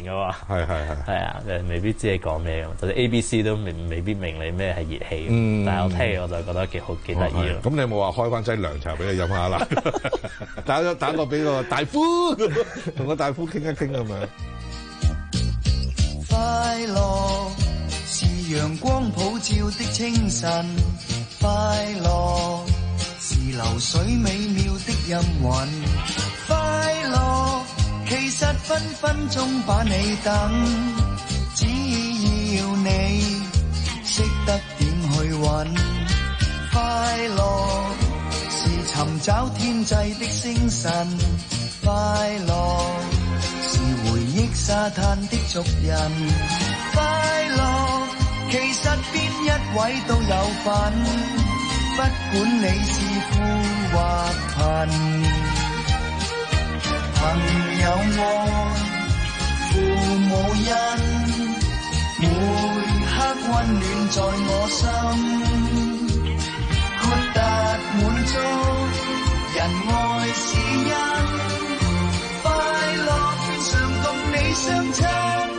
係係係。 係啊，誒未必知你講咩，就算 A B C 都未未必明你咩係熱氣。 嗯， 但係我聽我就覺得幾好幾得意咯。 咁你有冇話開翻劑涼茶俾你飲下啦？打咗打個俾個大夫，同個大夫傾一傾咁樣。 快樂是陽光普照的清晨，快樂是流水美妙的音韻，快樂其實分分鐘把你等，只要你識得點去揾，快樂是尋找天際的星辰，快樂是回憶沙灘的足印，快樂其實邊一位都有份，不管你是富或貧，朋友愛，父母恩，每刻溫暖在我心，豁達滿足，人愛是因。快樂常共你相親，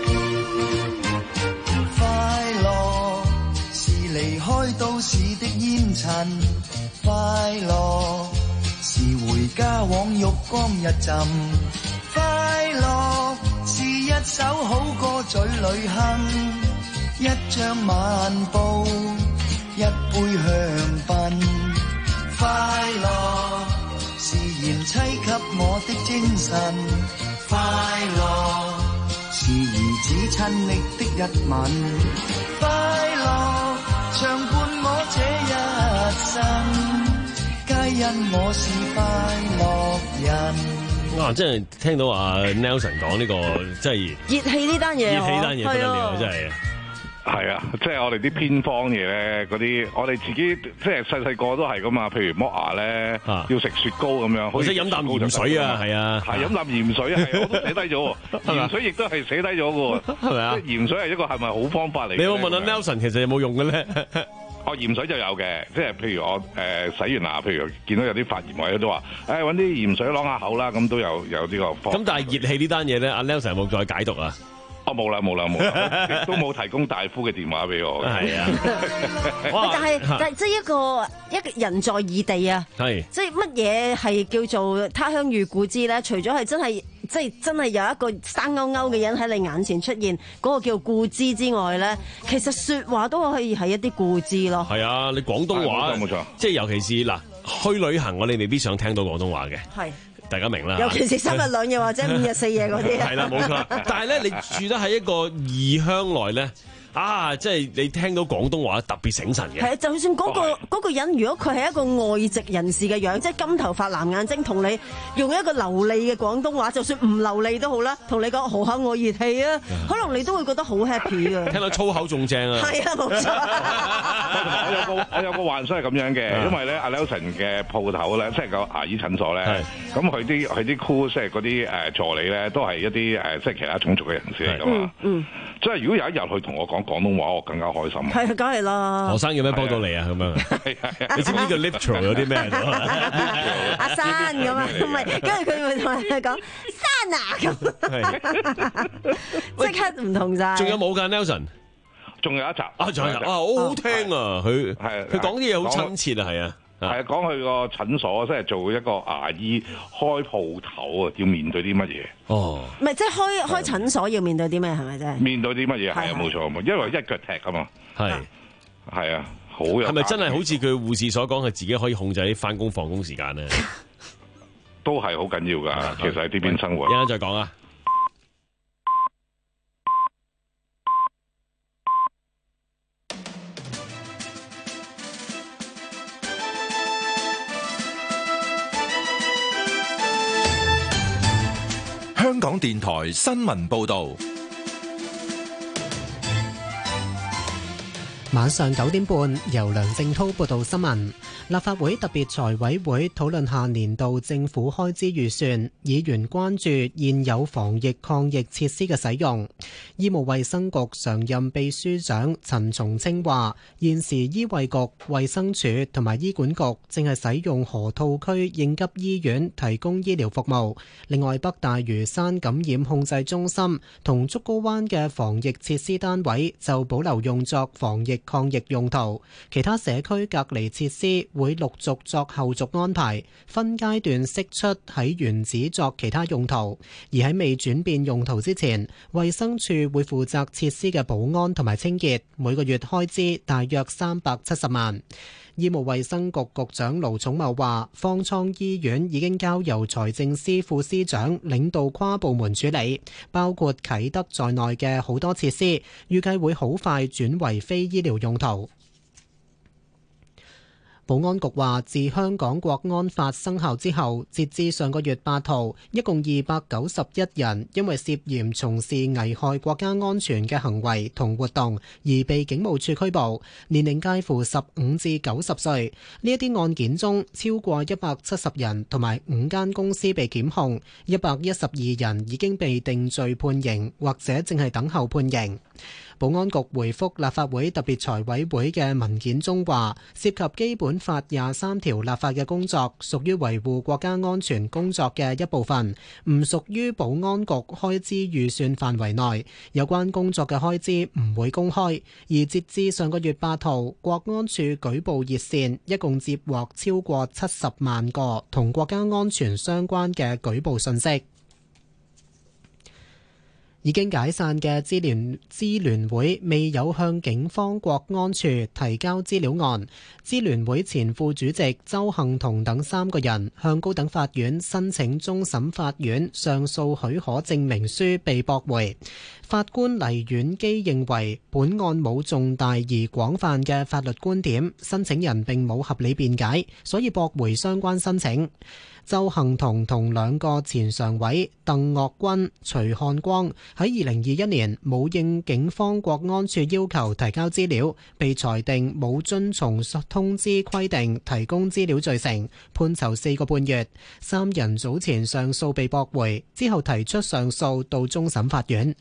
快樂是離開都市的煙塵，快樂是回家往浴缸一浸，快樂是一首好歌嘴裏哼，一張晚報，一杯香檳，快樂是賢妻給我的精神，快樂是兒子親昵的一吻，快樂長伴我這一生，皆因我是快樂人。 哇！真係聽到阿 Nelson 講呢個，真係熱氣呢單嘢， 熱氣呢單嘢不得了，真係。 係啊，即係我哋啲偏方嘢咧，嗰啲我哋自己即係細細個都係噶嘛。譬如剝牙咧，要食雪糕咁樣， 或者飲啖鹽水啊，係啊， 係飲啖鹽水啊，係我都寫低咗。鹽水亦都係寫低咗嘅喎， 係咪啊？ 即係鹽水係一個係咪好方法嚟？ 你有冇問阿 Nelson 其實有冇用嘅咧？ 哦，鹽水就有嘅，即係譬如我誒、呃、洗完牙，譬如見到有啲發炎位都話，誒揾啲鹽水啷下口啦，咁都有有呢個方法。 咁但係熱氣呢單嘢咧，阿 Nelson 有冇再解讀啊？ 哦，冇啦冇啦冇啦，亦都冇提供大夫嘅電話俾我。 係啊， 但係但係即係一個一個人在異地啊， 係即係乜嘢係叫做他鄉遇故知咧？除咗係真係即係真係有一個生勾勾嘅人喺你眼前出現，嗰個叫故知之外咧，其實説話都可以係一啲故知咯。 係啊，你廣東話冇錯， 即係尤其是嗱去旅行，我哋未必想聽到廣東話嘅。 係。 大家明啦， 尤其是三日兩夜或者五日四夜嗰啲。 係啦，冇錯。但係咧，你住得喺一個異鄉內咧，啊，即係你聽到廣東話特別醒神嘅。 係啊，就算嗰、嗰個嗰、哦、個人，如果佢係一個外籍人士嘅樣，即係金頭髮藍眼睛，同你用一個流利嘅廣東話，就算唔流利都好啦，同你講豪下我熱氣啊，可能你都會覺得好 happy 嘅。 聽到粗口仲正啊！ 係啊，冇錯。 我有個我有個幻想係咁樣嘅，因為咧阿 Nelson 嘅鋪頭咧，即係個牙醫診所咧，咁佢啲佢啲 crew 即係嗰啲誒助理咧，都係一啲誒即係其他種族嘅人士嚟噶嘛。嗯。即係如果有一日佢同我講廣東話，我更加開心。 係，梗係啦。 何生有咩幫到你啊？咁樣。係係。你知唔知個 literal 有啲咩喺度？ 阿山咁啊，唔係，跟住佢會同你講山啊咁，即刻唔同晒。 仲有冇㗎 Nelson？ 仲有一集啊，仲有一集啊，好好聽啊！佢係佢講啲嘢好親切啊，係啊， 係啊，講佢個診所即係做一個牙醫開鋪頭啊，要面對啲乜嘢？ 哦， 唔係即係開開診所要面對啲咩係咪啫？ 面對啲乜嘢係啊？冇錯，因為一腳踢啊嘛， 係係啊，好有係咪真係好似佢護士所講，係自己可以控制啲翻工放工時間咧？ 都係好緊要㗎，其實喺呢邊生活。 一陣再講啊！ 香港電台新聞報導， 晚上九點半，由梁正滔報道新聞。立法會特別財委會討論下年度政府開支預算，議員關注現有防疫抗疫設施嘅使用。醫務衛生局常任秘書長陳松青話，現時醫衛局、衛生署同埋醫管局正係使用河套區應急醫院提供醫療服務。另外，北大嶼山感染控制中心同竹篙灣嘅防疫設施單位就保留用作防疫抗疫用途，其他社區隔離設施會陸續作後續安排，分階段釋出喺原址作其他用途。而喺未轉變用途之前，衛生署會負責設施嘅保安同埋清潔，每個月開支大約三百七十萬。醫務衛生局局長盧寵茂話，方艙醫院已經交由財政司副司長領導跨部門處理，包括啟德在內嘅好多設施，預計會好快轉為非醫療用途。保安局話，自香港國安法生效之後，截至上個月八號，一共二百九十一人因為涉嫌從事危害國家安全嘅行為同活動而被警務處拘捕，年齡介乎十五至九十歲。呢一啲案件中，超過一百七十人同埋五間公司被檢控，一百一十二人已經被定罪判刑或者正係等候判刑。保安局回覆立法會特別財委會嘅文件中話，涉及基本法廿三條立法嘅工作屬於維護國家安全工作嘅一部分，唔屬於保安局開支預算範圍內，有關工作嘅開支唔會公開。而截至上個月八號，國安處舉報熱線一共接獲超過七十萬個同國家安全相關嘅舉報信息。已經解散嘅支聯支聯會未有向警方國安處提交資料案，支聯會前副主席鄒幸彤等三個人向高等法院申請終審法院上訴許可證明書被駁回。法官黎婉基認為本案冇重大而廣泛嘅法律觀點，申請人並冇合理辯解，所以駁回相關申請。鄒幸彤同兩個前常委鄧岳君、徐漢光喺二零二一年冇應警方國安處要求提交資料，被裁定冇遵從通知規定提供資料罪成，判囚四個半月。三人早前上訴被駁回，之後提出上訴到終審法院。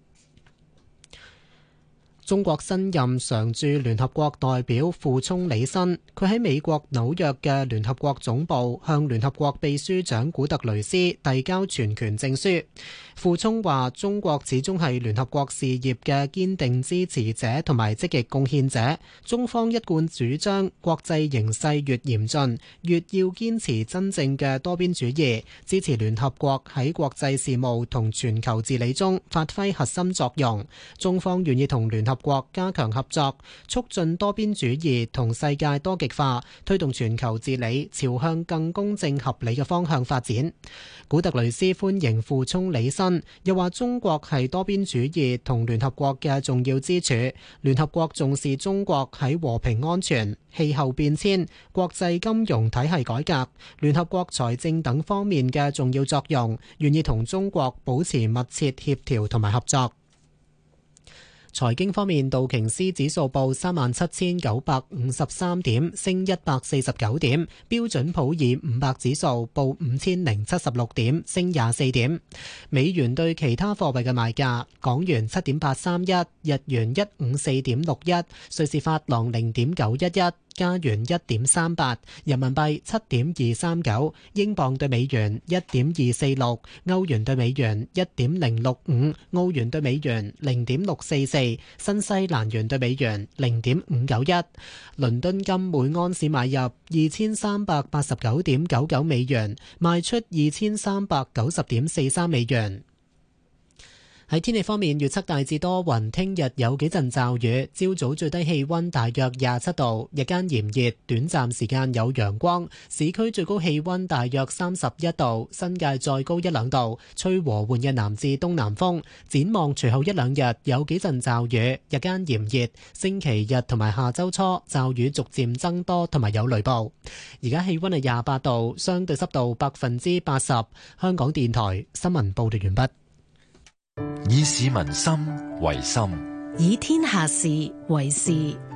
中國新任常駐聯合國代表傅聰履新，佢喺美國紐約嘅聯合國總部向聯合國秘書長古特雷斯遞交全權證書。傅聰話：中國始終係聯合國事業嘅堅定支持者同埋積極貢獻者。中方一貫主張，國際形勢越嚴峻，越要堅持真正嘅多邊主義，支持聯合國喺國際事務同全球治理中發揮核心作用。中方願意同聯合國加強合作，促進多邊主義同世界多極化，推動全球治理朝向更公正合理嘅方向發展。古特雷斯歡迎傅聰履新，又話中國係多邊主義同聯合國嘅重要支柱，聯合國重視中國喺和平安全、氣候變遷、國際金融體系改革、聯合國財政等方面嘅重要作用，願意同中國保持密切協調同埋合作。財經方面，道瓊斯指數報三萬七千九百五十三點，升一百四十九點；標準普爾五百指數報五千零七十六點，升廿四點。美元對其他貨幣嘅賣價：港元七點八三一，日元一五四點六一，瑞士法郎零點九一一。加元一點三八，人民幣七點二三九，英鎊對美元一點二四六，歐元對美元一點零六五，澳元對美元零點六四四，新西蘭元對美元零點五九一。倫敦金每安士買入二千三百八十九點九九美元，賣出二千三百九十點四三美元。喺天氣方面，預測大致多雲，聽日有幾陣驟雨，朝早最低氣溫大約廿七度，日間炎熱，短暫時間有陽光，市區最高氣溫大約三十一度，新界再高一兩度，吹和緩嘅南至東南風。展望隨後一兩日有幾陣驟雨，日間炎熱，星期日同埋下周初驟雨逐漸增多，同埋有雷暴。而家氣溫係廿八度，相對濕度百分之八十。香港電台新聞報道完畢。 以市民心為心， 以天下事為事。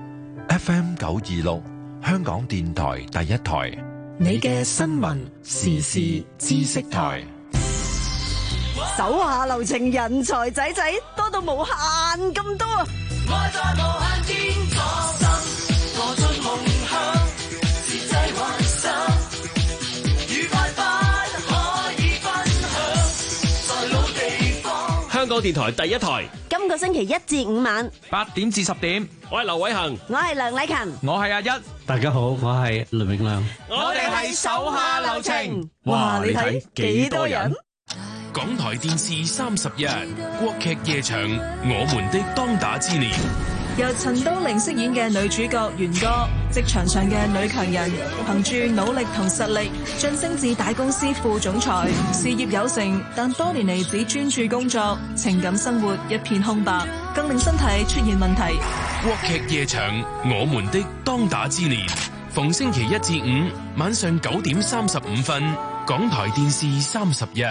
F M 九二六，香港電台第一台。 你嘅新聞時事知識台。 手下留情，人才仔仔多到無限咁多。 愛在無限天左心，我進夢鄉，自製幻想，愉快不可以分享，在老地方。 香港電台第一台， 今個星期一至五晚八點至十點， 我係劉偉恒， 我係梁禮勤， 我係阿一。 大家好，我係倫永亮， 我哋係手下留情。 哇！你睇幾多人？ 港台電視三十一國劇夜場《我們的當打之年》， 由陳都靈飾演嘅女主角元歌，職場上嘅女強人，憑住努力同實力晉升至大公司副總裁，事業有成，但多年嚟只專注工作，情感生活一片空白，更令身體出現問題。 國劇夜場《我們的當打之年》，逢星期一至五晚上九點三十五分，港台電視三十一。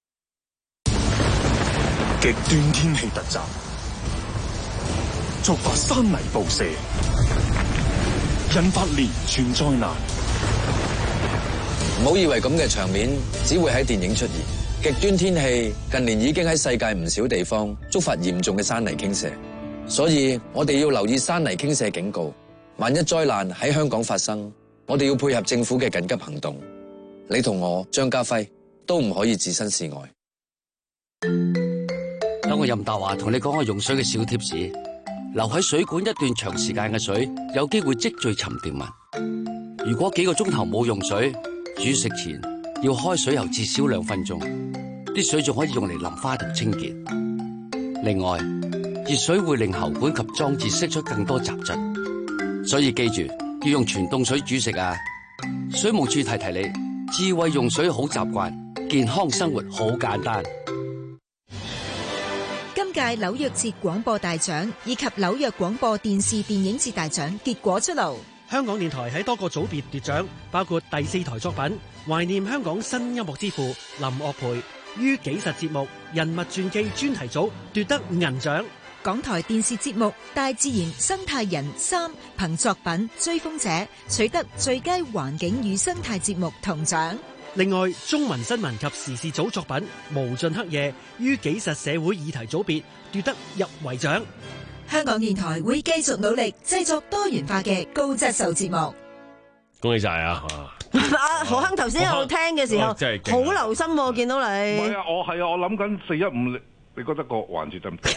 極端天氣突襲，觸發山泥暴瀉，引發連串災難。 唔好以為咁嘅場面只會喺電影出現。極端天氣近年已經喺世界唔少地方觸發嚴重嘅山泥傾瀉，所以我哋要留意山泥傾瀉警告。萬一災難喺香港發生，我哋要配合政府嘅緊急行動。你同我張家輝都唔可以置身事外。 等我任達華同你講我用水嘅小貼士：留喺水管一段長時間嘅水，有機會積聚沉澱物。如果幾個鐘頭冇用水，煮食前要開水喉至少兩分鐘，啲水仲可以用嚟淋花同清潔。另外，熱水會令喉管及裝置釋出更多雜質，所以記住要用全凍水煮食啊！水務處提提你，智慧用水好習慣，健康生活好簡單。 今屆紐約節廣播大獎以及紐約廣播電視電影節大獎結果出爐， 香港電台喺多個組別奪獎，包括第四台作品懷念香港新音樂之父林樂培於紀實節目人物傳記專題組奪得銀獎。 港台電視節目《大自然生態人三》憑作品《追風者》取得最佳環境與生態節目銅獎。 另外，中文新聞及時事組作品《無盡黑夜》於紀實社會議題組別奪得入圍獎。 香港電台會繼續努力製作多元化嘅高質素節目。 恭喜晒啊！ 阿何亨頭先喺度聽嘅時候，好留心喎，見到你。 唔係啊，我係啊，我諗緊四一五，你覺得個環節得唔得？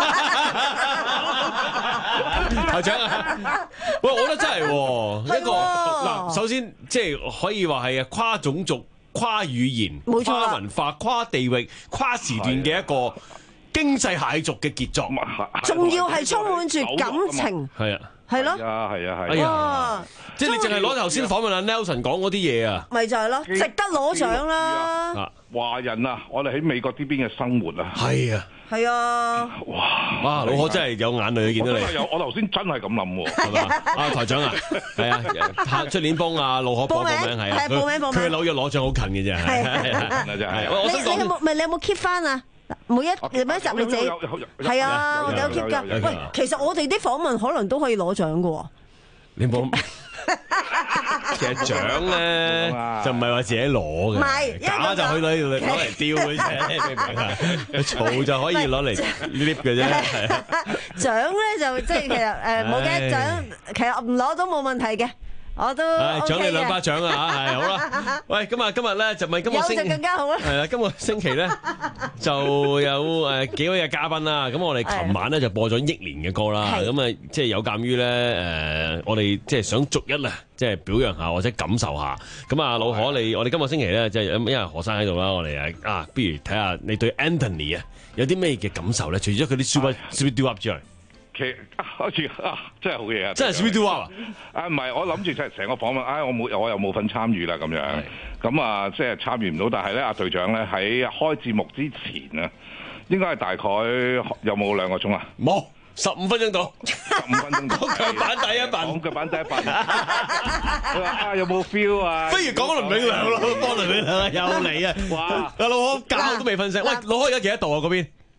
台長啊，喂，我覺得真係一個嗱，首先即係可以話係啊跨種族、跨語言、跨文化、跨地域、跨時段嘅一個經濟蟹族嘅傑作， 仲要係充滿住感情。 係啊， 係咯， 係啊，係啊，係啊， 即係你淨係攞頭先訪問阿 Nelson 講嗰啲嘢啊， 咪就係咯，值得攞獎啦！ 華人啊，我哋喺美國呢邊嘅生活啊， 係啊。 係啊！ 哇！哇！老何真係有眼淚，見到你。 有我頭先真係咁諗喎， 係嘛？啊台長啊，係啊，出年幫阿老何報報名係啊， 係報名報名。 佢紐約攞獎好近嘅啫，係係真係。 你你有冇咪你有冇 keep 翻啊？每一每一集你自己係啊，我哋有 keep 㗎。喂，其實我哋啲訪問可能都可以攞獎㗎喎。 你冇。其實獎咧就唔係話自己攞嘅，假就去攞攞嚟丟嘅啫，明唔明啊？嘈就可以攞嚟 lift 嘅啫，係啊。 獎咧就即係其實誒冇嘅獎，其實唔攞都冇問題嘅。我都獎你兩巴掌啊嚇，係好啦。喂，咁啊今日咧就咪今個星期有就更加好啦。 係啦，今個星期咧就有誒幾位嘅嘉賓啦。咁我哋琴晚咧就播咗憶蓮嘅歌啦。咁啊即係有鑑於咧誒，我哋即係想逐一啊，即係表揚下或者感受下。咁啊老何你，我哋今個星期咧即係因為何生喺度啦，我哋啊啊，不如睇下你對 Anthony 啊有啲咩嘅感受咧？除咗佢啲 super super do up 之外。 其實好似啊，真係好嘢啊！ 真係 sweet do up 啊！唔係，我諗住就係成個訪問，唉、哎，我冇，我又冇份參與啦，咁樣。咁啊，即係參與唔到。但係咧，阿隊長咧喺開節目之前啊，應該係大概有冇兩個鐘啊？ 冇，十五分鐘到。 十五分鐘到。 講腳板第一笨。 講腳板第一笨。佢話啊，有冇 feel 啊？ 不如講倫永亮咯，幫倫永亮啊，有你啊！哇！阿老何覺都未瞓醒。喂，老何而家幾多度啊？嗰邊？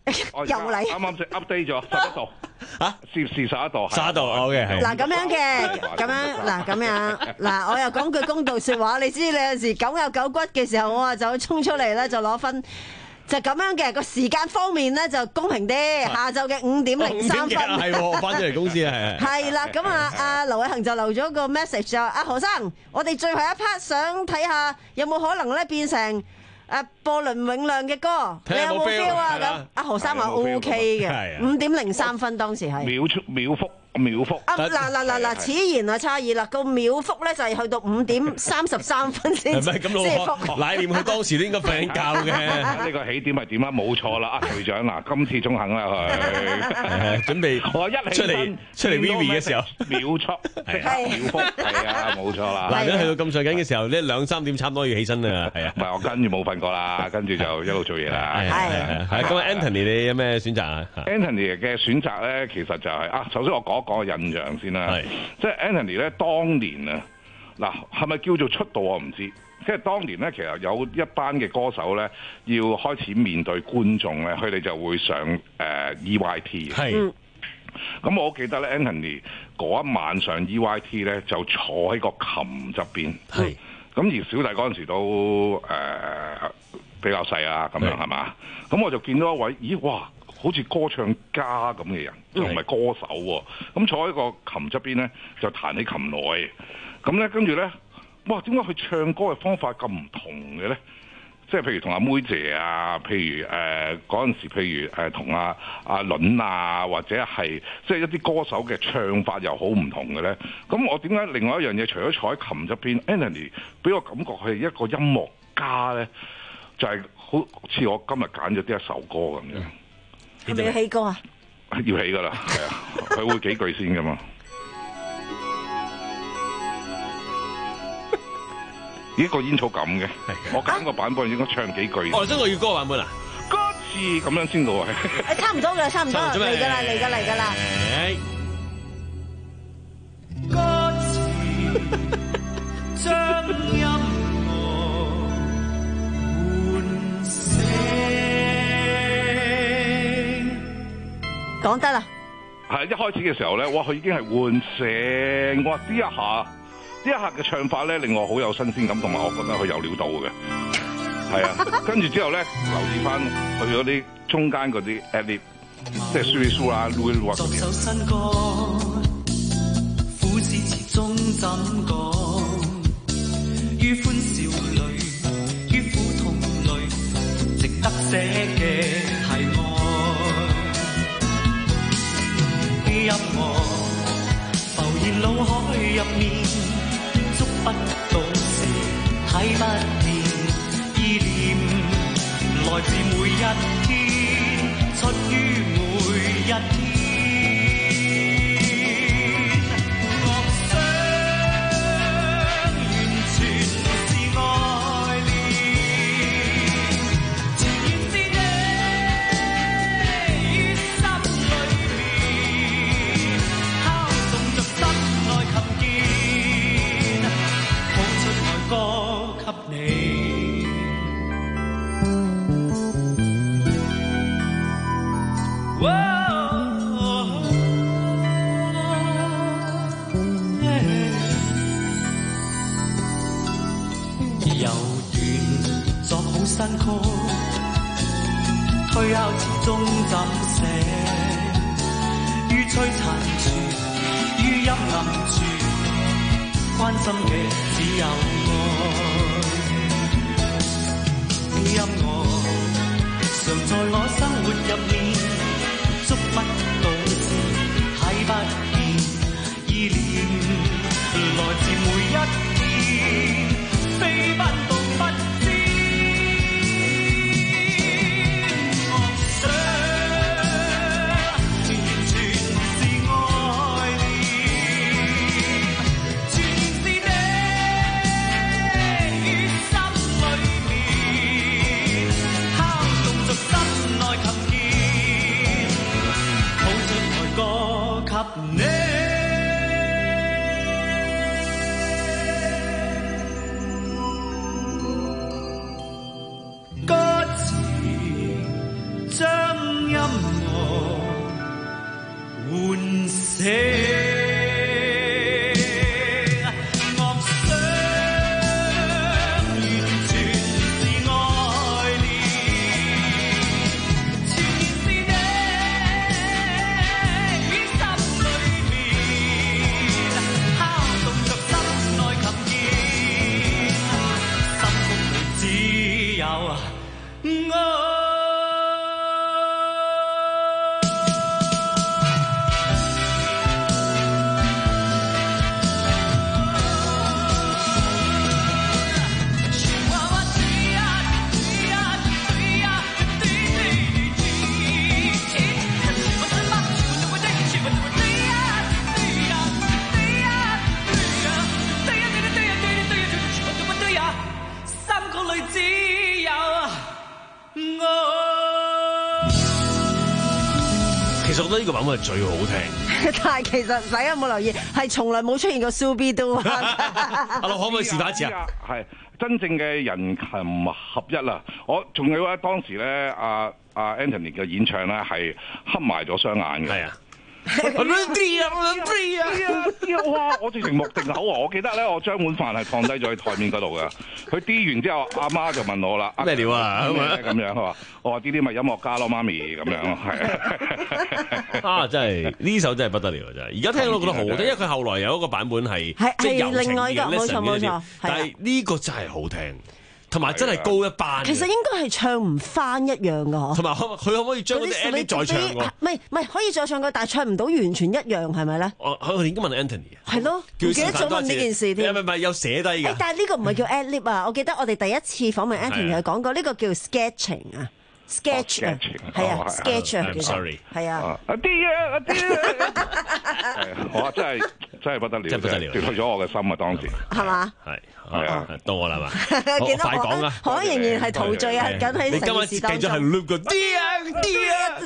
又嚟， 啱啱先 update 咗十一度，嚇攝氏十一度， 十一度 OK 係。 嗱咁樣嘅，咁樣嗱咁樣嗱，我又講句公道説話，你知你有時九有九骨嘅時候，我啊就衝出嚟咧就攞分。就咁樣嘅個時間方面咧就公平啲，下晝嘅五點零三分係喎，翻咗嚟公司係係啦，咁啊，阿劉偉恒就留咗個 message 就阿何生，我哋最後一 part 想睇下有冇可能咧變成誒播倫永亮嘅歌，你有冇 feel 啊？咁阿何生話 OK 嘅，五點零三分當時係秒出秒覆。秒幅啊！嗱嗱嗱嗱，此言啊差異啦，個秒幅咧就係去到五點三十三分先至咁老乃念佢當時都應該瞓緊覺嘅。 呢個起點係點啊？冇錯啦，啊隊長嗱，今次中肯啦佢， 準備我一出嚟出嚟 Vivi 嘅時候， 秒速即刻秒幅，係啊，冇錯啦。 嗱，咁去到咁上緊嘅時候，呢兩三點差唔多要起身啦，係啊。 唔係我跟住冇瞓過啦，跟住就一路做嘢啦。 係係係。咁 Anthony 你有咩選擇啊 ？Anthony 嘅選擇咧，其實就係啊，首先我講一講個印象先啦。即係 Anthony 咧，當年啊，嗱係咪叫做出道我唔知。即係當年咧，其實有一班嘅歌手咧，要開始面對觀眾咧，佢哋就會上誒、呃、E Y T。係。咁我記得咧 ，Anthony 嗰一晚上 E Y T 咧，就坐喺個琴側邊。係。咁而小弟嗰陣時都誒、呃、比較細啊，咁樣係嘛？咁我就見到一位，咦哇！好似歌唱家咁嘅人，就唔係歌手喎。咁坐喺個琴側邊咧，就彈起琴來。咁咧，跟住咧，哇！點解佢唱歌嘅方法咁唔同嘅咧？即係譬如同阿妹姐啊，譬如誒嗰陣時，譬如誒同阿阿倫啊，或者係即係一啲歌手嘅唱法又好唔同嘅咧。咁我點解另外一樣嘢，除咗坐喺琴側邊 ，Anthony 俾我感覺係一個音樂家咧，就係、是、好似我今日揀咗啲一首歌咁樣。 係咪要起歌啊？ 要起㗎啦，係啊，佢會幾句先㗎嘛。呢個煙草咁嘅，我揀個版本應該唱幾句。 哦，真係要歌版本啊？ 歌詞咁樣先到啊！ 誒，差唔多㗎啦，差唔多嚟㗎啦，嚟㗎嚟㗎啦。 歌詞將音樂喚醒。 講得啦。 係一開始嘅時候咧，哇！佢已經係喚醒，我話呢一下，呢一下嘅唱法咧，令我好有新鮮感，同埋我覺得佢有料到嘅。係啊，跟住之後咧，留意翻佢嗰啲中間嗰啲 edit， 即係 Suri Su 啦 Louis Vuitton 嗰啲。作首新歌，苦事詞中怎講？於歡笑裏，於苦痛裏，值得寫嘅係愛。音樂浮現腦海入面，觸不到時睇不見，意念來自每一天，出於每一天。樂章完全是愛戀，全然是你於心裏面，敲動着心內琴鍵，譜出愛歌給你。由斷作好新曲，推敲詞中怎寫？於璀璨處，於陰暗處，關心嘅只有愛。音樂常在我生活入面，觸不到時，睇不見，意念來自每一天，飛奔到不知。樂章完全是愛戀，全然是你於心裏面， 其實我覺得呢個版本係最好聽， 但係其實大家有冇留意，係從來冇出現過 Scooby-Doo 啊！ 阿樂可唔可以示範一次啊？ 係真正嘅人琴合一啦！我仲有咧，當時咧，阿阿 Anthony 嘅演唱咧係黑埋咗雙眼嘅。係啊。哇！我直情目定口啊！我記得咧，我將碗飯係放低咗喺台面嗰度嘅。佢 D 完之後，阿媽就問我啦： 咩料啊？ 咁樣佢話：我話呢啲咪音樂家咯，媽咪咁樣咯，係啊！真係呢首真係不得了，真係。而家聽到覺得好聽，因為佢後來有一個版本係即係柔情嘅，冇錯冇錯。但係呢個真係好聽。同埋真係高一班， 其實應該係唱唔翻一樣噶嗬。 同埋佢可唔可以將嗰啲 Andy 再唱㗎？ 唔係唔係可以再唱過，但係唱唔到完全一樣，係咪咧？ 我我應該問 Anthony。 係咯，唔記得咗問呢件事添。 唔係唔係有寫低㗎。 但係呢個唔係叫 ad-lib 啊！我記得我哋第一次訪問 Anthony 係講過呢個叫 sketching 啊。sketch 啊，係啊 ，sketch 啊， 叫 sorry， 係啊， 阿啲啊，阿啲啊，哇，真係真係不得了， 真係不得了， 奪去咗我嘅心啊！當時係嘛？ 係係啊，到我啦嘛， 記得快講啊！ 可能仍然係陶醉啊，緊喺城市當中。 你今日繼續係 loop 個啲啊啲啊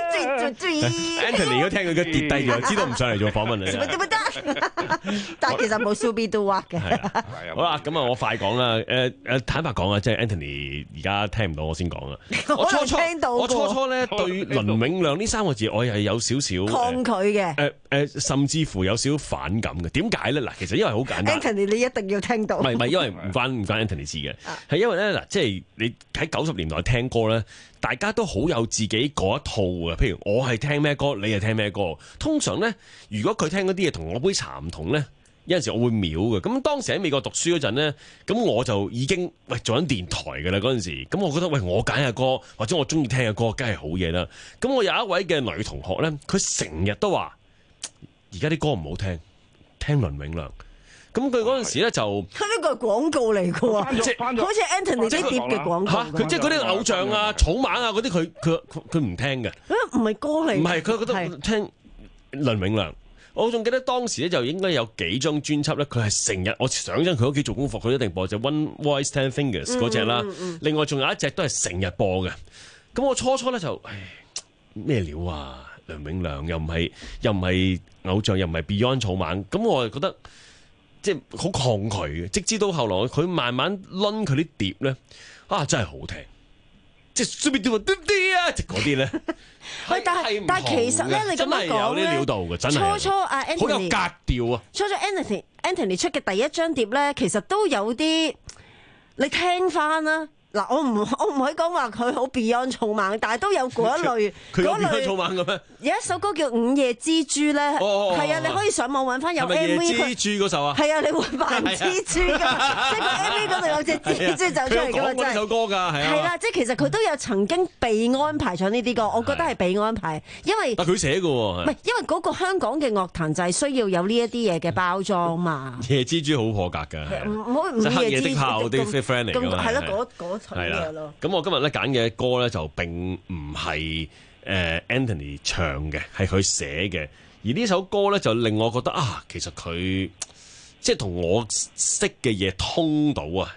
，Anthony 如果聽佢嘅跌低咗，知道唔上嚟做訪問啦。 但係其實冇 Scooby-Doo 嘅。 好啦，咁啊，我快講啦。誒誒，坦白講啊，即係 Anthony 而家聽唔到，我先講啦。初初我初初咧對倫永亮呢三個字，我係有少少抗拒嘅。 誒誒，甚至乎有少少反感嘅。點解咧？嗱，其實因為好簡單。 Anthony 你一定要聽到。 唔係唔係，因為唔關唔關 Anthony 事嘅，係因為咧嗱，即係你喺九十年代聽歌咧，大家都好有自己嗰一套嘅。譬如我係聽咩歌，你係聽咩歌。通常咧，如果佢聽嗰啲嘢同我杯茶唔同咧，有陣時我會秒嘅。咁當時喺美國讀書嗰陣咧，咁我就已經喂做緊電台嘅啦嗰陣時。咁我覺得喂，我揀嘅歌或者我中意聽嘅歌，梗係好嘢啦。咁我有一位嘅女同學咧，佢成日都話：而家啲歌唔好聽，聽倫永亮。咁佢嗰陣時咧就，佢呢個係廣告嚟嘅喎，即係好似 Anthony 啲碟嘅廣告。嚇，佢即係嗰啲偶像啊、草蜢啊嗰啲，佢佢佢唔聽嘅。唔係歌嚟。唔係，佢覺得聽倫永亮。我仲記得當時咧就應該有幾張專輯咧，佢係成日我上緊佢屋企做功課，佢一定播就 One Voice Ten Fingers 嗰隻啦。另外仲有一隻都係成日播嘅。咁我初初咧就，唉咩料啊？倫永亮又唔係又唔係偶像，又唔係 Beyond 草蜢，咁我就覺得。即係好抗拒嘅，直至到後來佢慢慢攆佢啲碟咧，啊真係好聽，即係 Scooby-Doo 啊，即係嗰啲咧。 喂，但係但係其實咧，你咁樣講咧， 料到嘅，真係初初阿 Anthony 好有格調啊。 初初 Anthony Anthony 出嘅第一張碟咧，其實都有啲你聽翻啦。嗱，我唔我唔可以講話佢好 Beyond 草蜢，但係都有嗰一類。 佢有 Beyond 草蜢嘅咩？ 有一首歌叫《午夜蜘蛛》咧，係啊，你可以上網揾翻有 M V。 蜘蛛嗰首啊？ 係啊，你會扮蜘蛛㗎，即係個 M V 嗰度有隻蜘蛛走出嚟㗎嘛，真係。 首歌㗎，係啊。 係啦，即係其實佢都有曾經被安排唱呢啲歌，我覺得係被安排，因為但佢寫嘅喎。唔係，因為嗰個香港嘅樂壇就係需要有呢一啲嘢嘅包裝嘛。 夜蜘蛛好破格㗎， 唔好唔黑夜的炮啲 friend 嚟㗎嘛。 係咯，嗰嗰種嘢咯。 咁我今日咧揀嘅歌咧就並唔係誒 Anthony 唱嘅，係佢寫嘅。而呢首歌咧就令我覺得啊，其實佢即係同我識嘅嘢通到啊！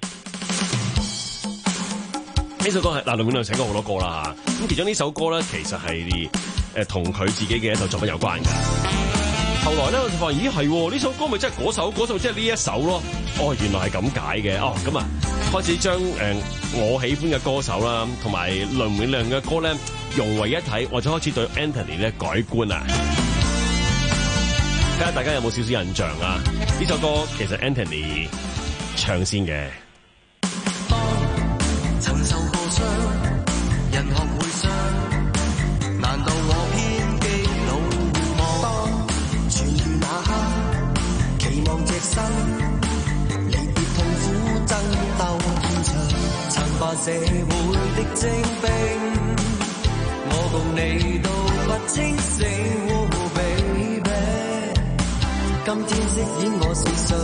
呢首歌係嗱，倫永亮寫過好多歌啦嚇，咁其中呢首歌咧其實係誒同佢自己嘅一首作品有關嘅。後來咧我就發現，咦係呢首歌咪即係嗰首，嗰首即係呢一首咯。哦，原來係咁解嘅。哦，咁啊開始將誒、呃、我喜歡嘅歌手啦，同埋倫永亮嘅歌咧融為一體，我就開始對 Anthony 咧改觀啊！睇下大家有冇少少印象啊？呢首歌其實 Anthony 唱先嘅。 當曾受過傷，人學會傷，難道我偏激老望？當痊愈那刻，期望隻身，離別痛苦爭鬥現場，曾把社會的精兵，我共你都不清醒。Oh baby， 今天飾演我是誰？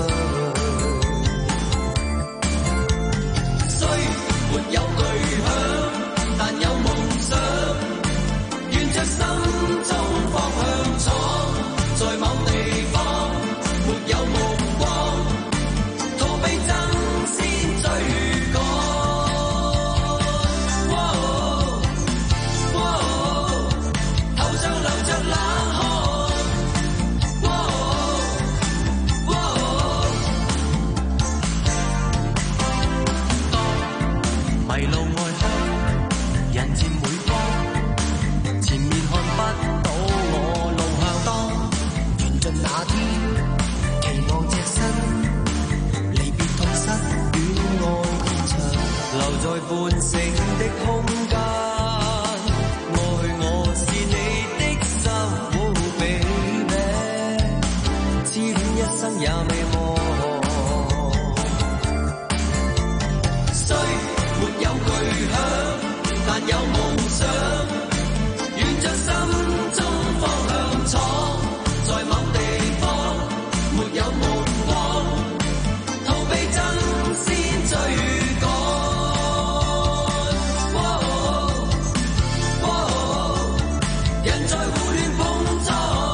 雖沒有巨響，但有夢想，沿着心中方向闖，在某地方沒有目光，逃避爭先追趕。頭上流着冷汗，迷路外鄉，人漸會光，前面看不到我路向當，緣盡那天，期望隻身，離別痛失戀愛現場，留在半醒的空間，愛我是你的心。Oh baby， 痴戀一生也未忘。雖沒有巨響，但有夢想，沿着心中方向闖，在某地方沒有目光，逃避爭先追趕。人在胡亂碰撞。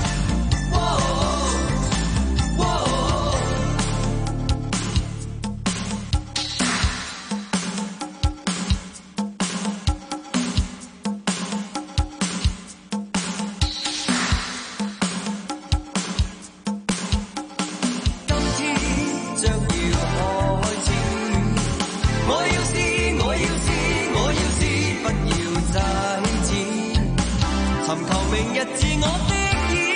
今天將要開始，我要試，我要試，我要試，不要再止，尋求明日自我的意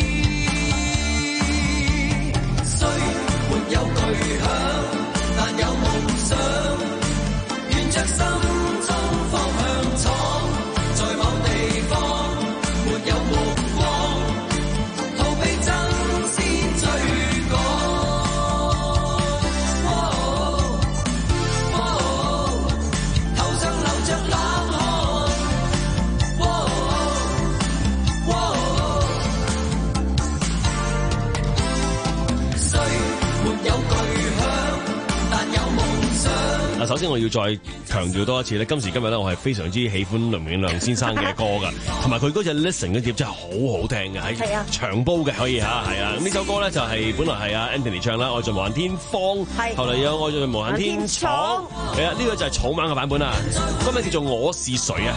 義。雖沒有巨響，但有夢想，沿着心中方向闖，在某地方沒有目光，逃避爭先追趕。頭上流着冷汗，雖沒有巨響，但有夢想。 嗱，首先我要再強調多一次咧，今時今日咧，我係非常之喜歡倫永亮先生嘅歌噶，同埋佢嗰隻 Listen 嘅碟真係好好聽嘅， 係啊係長煲嘅可以嚇，係啊。咁呢首歌咧就係本來係阿 Anthony 唱啦，《愛在無限天方》，後嚟有《愛在無限天闖》，係啊，呢個就係草蜢嘅版本啊，歌名叫做《我是誰》啊，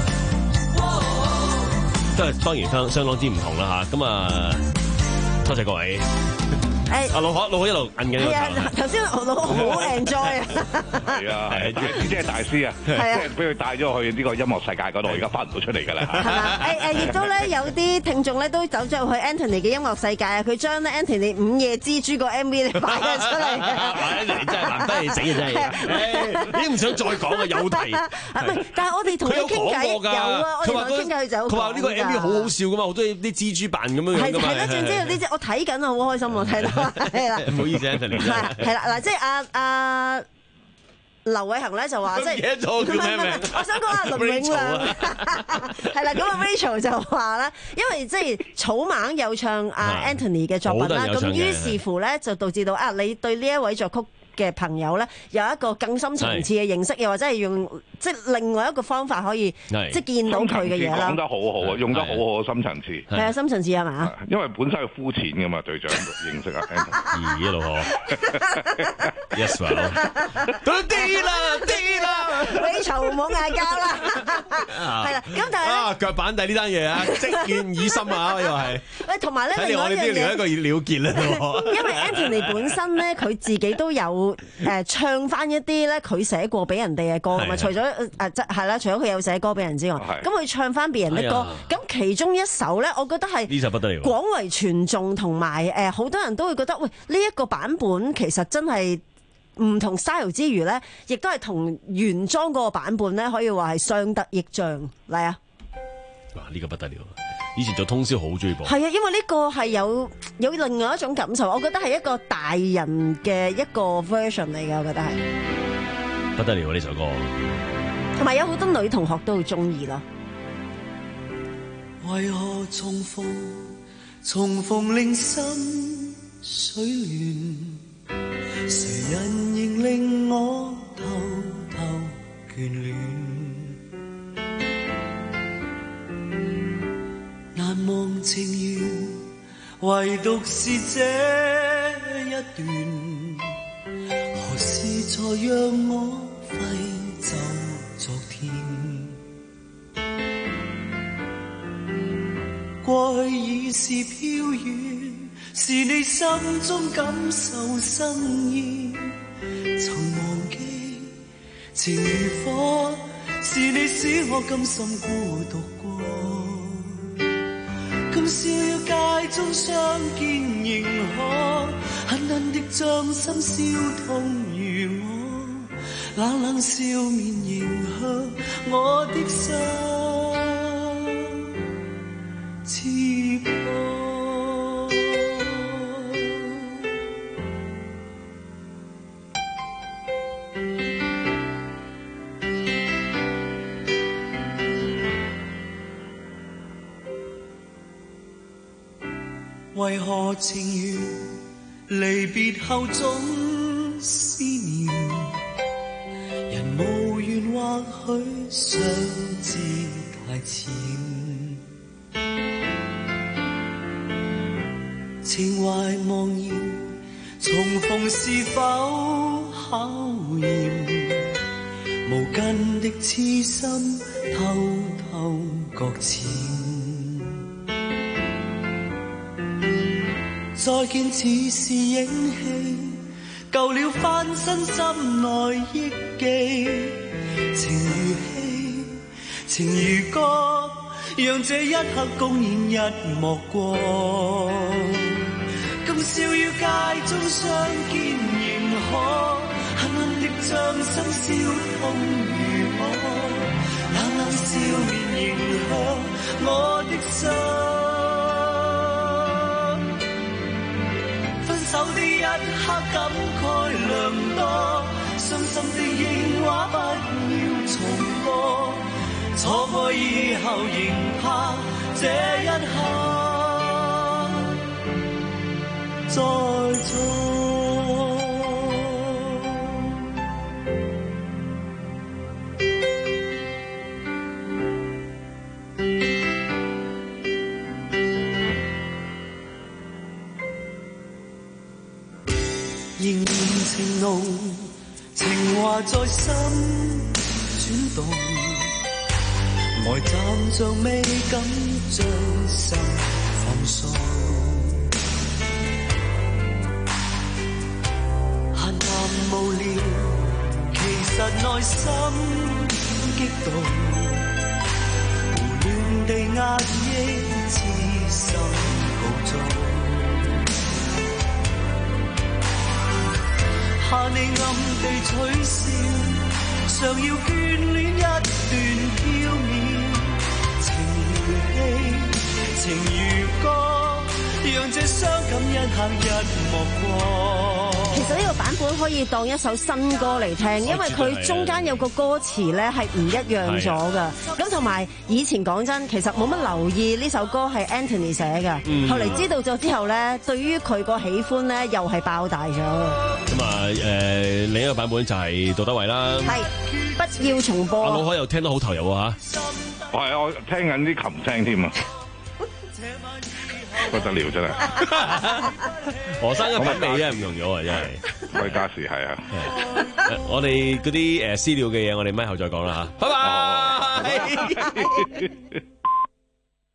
都係當然相相當之唔同啦嚇，咁啊，多謝各位。 誒， 阿老可老可一路摁緊個頭。 係啊，頭先我老可好 enjoy 啊。 係啊，係大師即係大師啊，即係俾佢帶咗去呢個音樂世界嗰度，而家翻唔到出嚟㗎啦。 係嘛？誒誒，亦都咧有啲聽眾咧都走咗去 Anthony 嘅音樂世界啊！佢將咧 Anthony 午夜之珠個 M V 咧擺咗出嚟。 你真係難得你死嘅真係，你唔想再講啊？有題。 唔係，但係我哋同佢傾偈有啊，我哋同佢傾偈佢就佢話呢個 M V 好好笑噶嘛，好多啲蜘蛛扮咁樣樣噶嘛。 係啦，總之有呢隻我睇緊啊，好開心我睇到。係啦， 唔好意思 Anthony 真係。 係啦，嗱，即係阿阿劉偉恒咧就話，即係唔係唔係，我想講阿倫永亮係啦，咁阿 Rachel 就話啦，因為即係草蜢有唱阿 Anthony 嘅作品啦，咁於是乎咧就導致到啊，你對呢一位作曲嘅朋友咧有一個更深層次嘅認識，又或者係用即係另外一個方法可以即係見到佢嘅嘢啦。 講得好好啊，用得好好嘅深層次。 係啊，深層次係嘛？ 因為本身係膚淺㗎嘛，隊長認識啊。 咦，老可 ，yes well，到啲啦，啲啦， 你嘈唔好嗌交啦。係啦，咁但係啊，腳板底呢單嘢啊，積怨已深啊，又係。 喂，同埋咧， 睇嚟我哋都要聊一個了結啦。 因為 Anthony 本身咧，佢自己都有。誒唱翻一啲咧，佢寫過俾人哋嘅歌，咁啊除咗誒即係啦，除咗佢有寫歌俾人之外，咁佢唱翻別人嘅歌，咁其中一首咧，我覺得係呢首不得了， 廣為傳頌，同埋誒好多人都會覺得，喂呢一個版本其實真係唔同 style 之餘咧，亦都係同原裝嗰個版本咧，可以話係相得益彰。嚟啊！ 哇！呢個不得了。以前做通宵好中意播， 係啊，因為呢個係有有另外一種感受，我覺得係一個大人嘅一個 version 嚟嘅，我覺得係不得了呢首歌。 同埋有好多女同學都好中意咯。 為何重逢，重逢令心水亂？誰人仍令我偷偷眷戀？難忘情緣，唯獨是這一段，何時才讓我揮走昨天？過去已是飄遠，是你心中感受生厭，曾忘記情如火，是你使我甘心孤獨過。今宵要街中相見仍可，狠狠的將心燒痛如我，冷冷笑面迎向我的心刺破。為何情緣離別後總思念？人無緣或許相知太淺，情懷茫然，重逢是否考驗？無根的痴心偷偷擱淺。再見似是影戲，舊了翻身心內憶記。情如戲，情如歌，讓這一刻公演一幕過。今宵要街中相見仍可，狠狠的將心燒痛如我，冷冷笑面迎向我的心。手的一刻感慨良多，傷心的櫻花不要重播，錯過以後仍怕這一刻再錯。仍然情濃，情話在心轉動，呆站像未敢將心放鬆，閒談無聊，其實內心激動，胡亂地壓抑痴心告狀。怕你暗地取笑，常要眷戀一段飄渺。情如戲，情如歌，讓這傷感一刻一幕過。 其實呢個版本可以當一首新歌嚟聽，因為佢中間有個歌詞咧係唔一樣咗噶。咁同埋以前講真，其實冇乜留意呢首歌係 Anthony 寫嘅。嗯、後嚟知道咗之後咧，對於佢個喜歡咧又係爆大咗。 咁啊誒，另一個版本就係杜德偉啦。係， 不要重播。 阿老海又聽得好投入啊嚇！ 我係我聽緊啲琴聲添啊！不得了真係， 何生嘅品味真係唔同咗啊！真係， 威加士係啊！ 我哋嗰啲誒私聊嘅嘢，我哋咪後再講啦嚇，拜拜。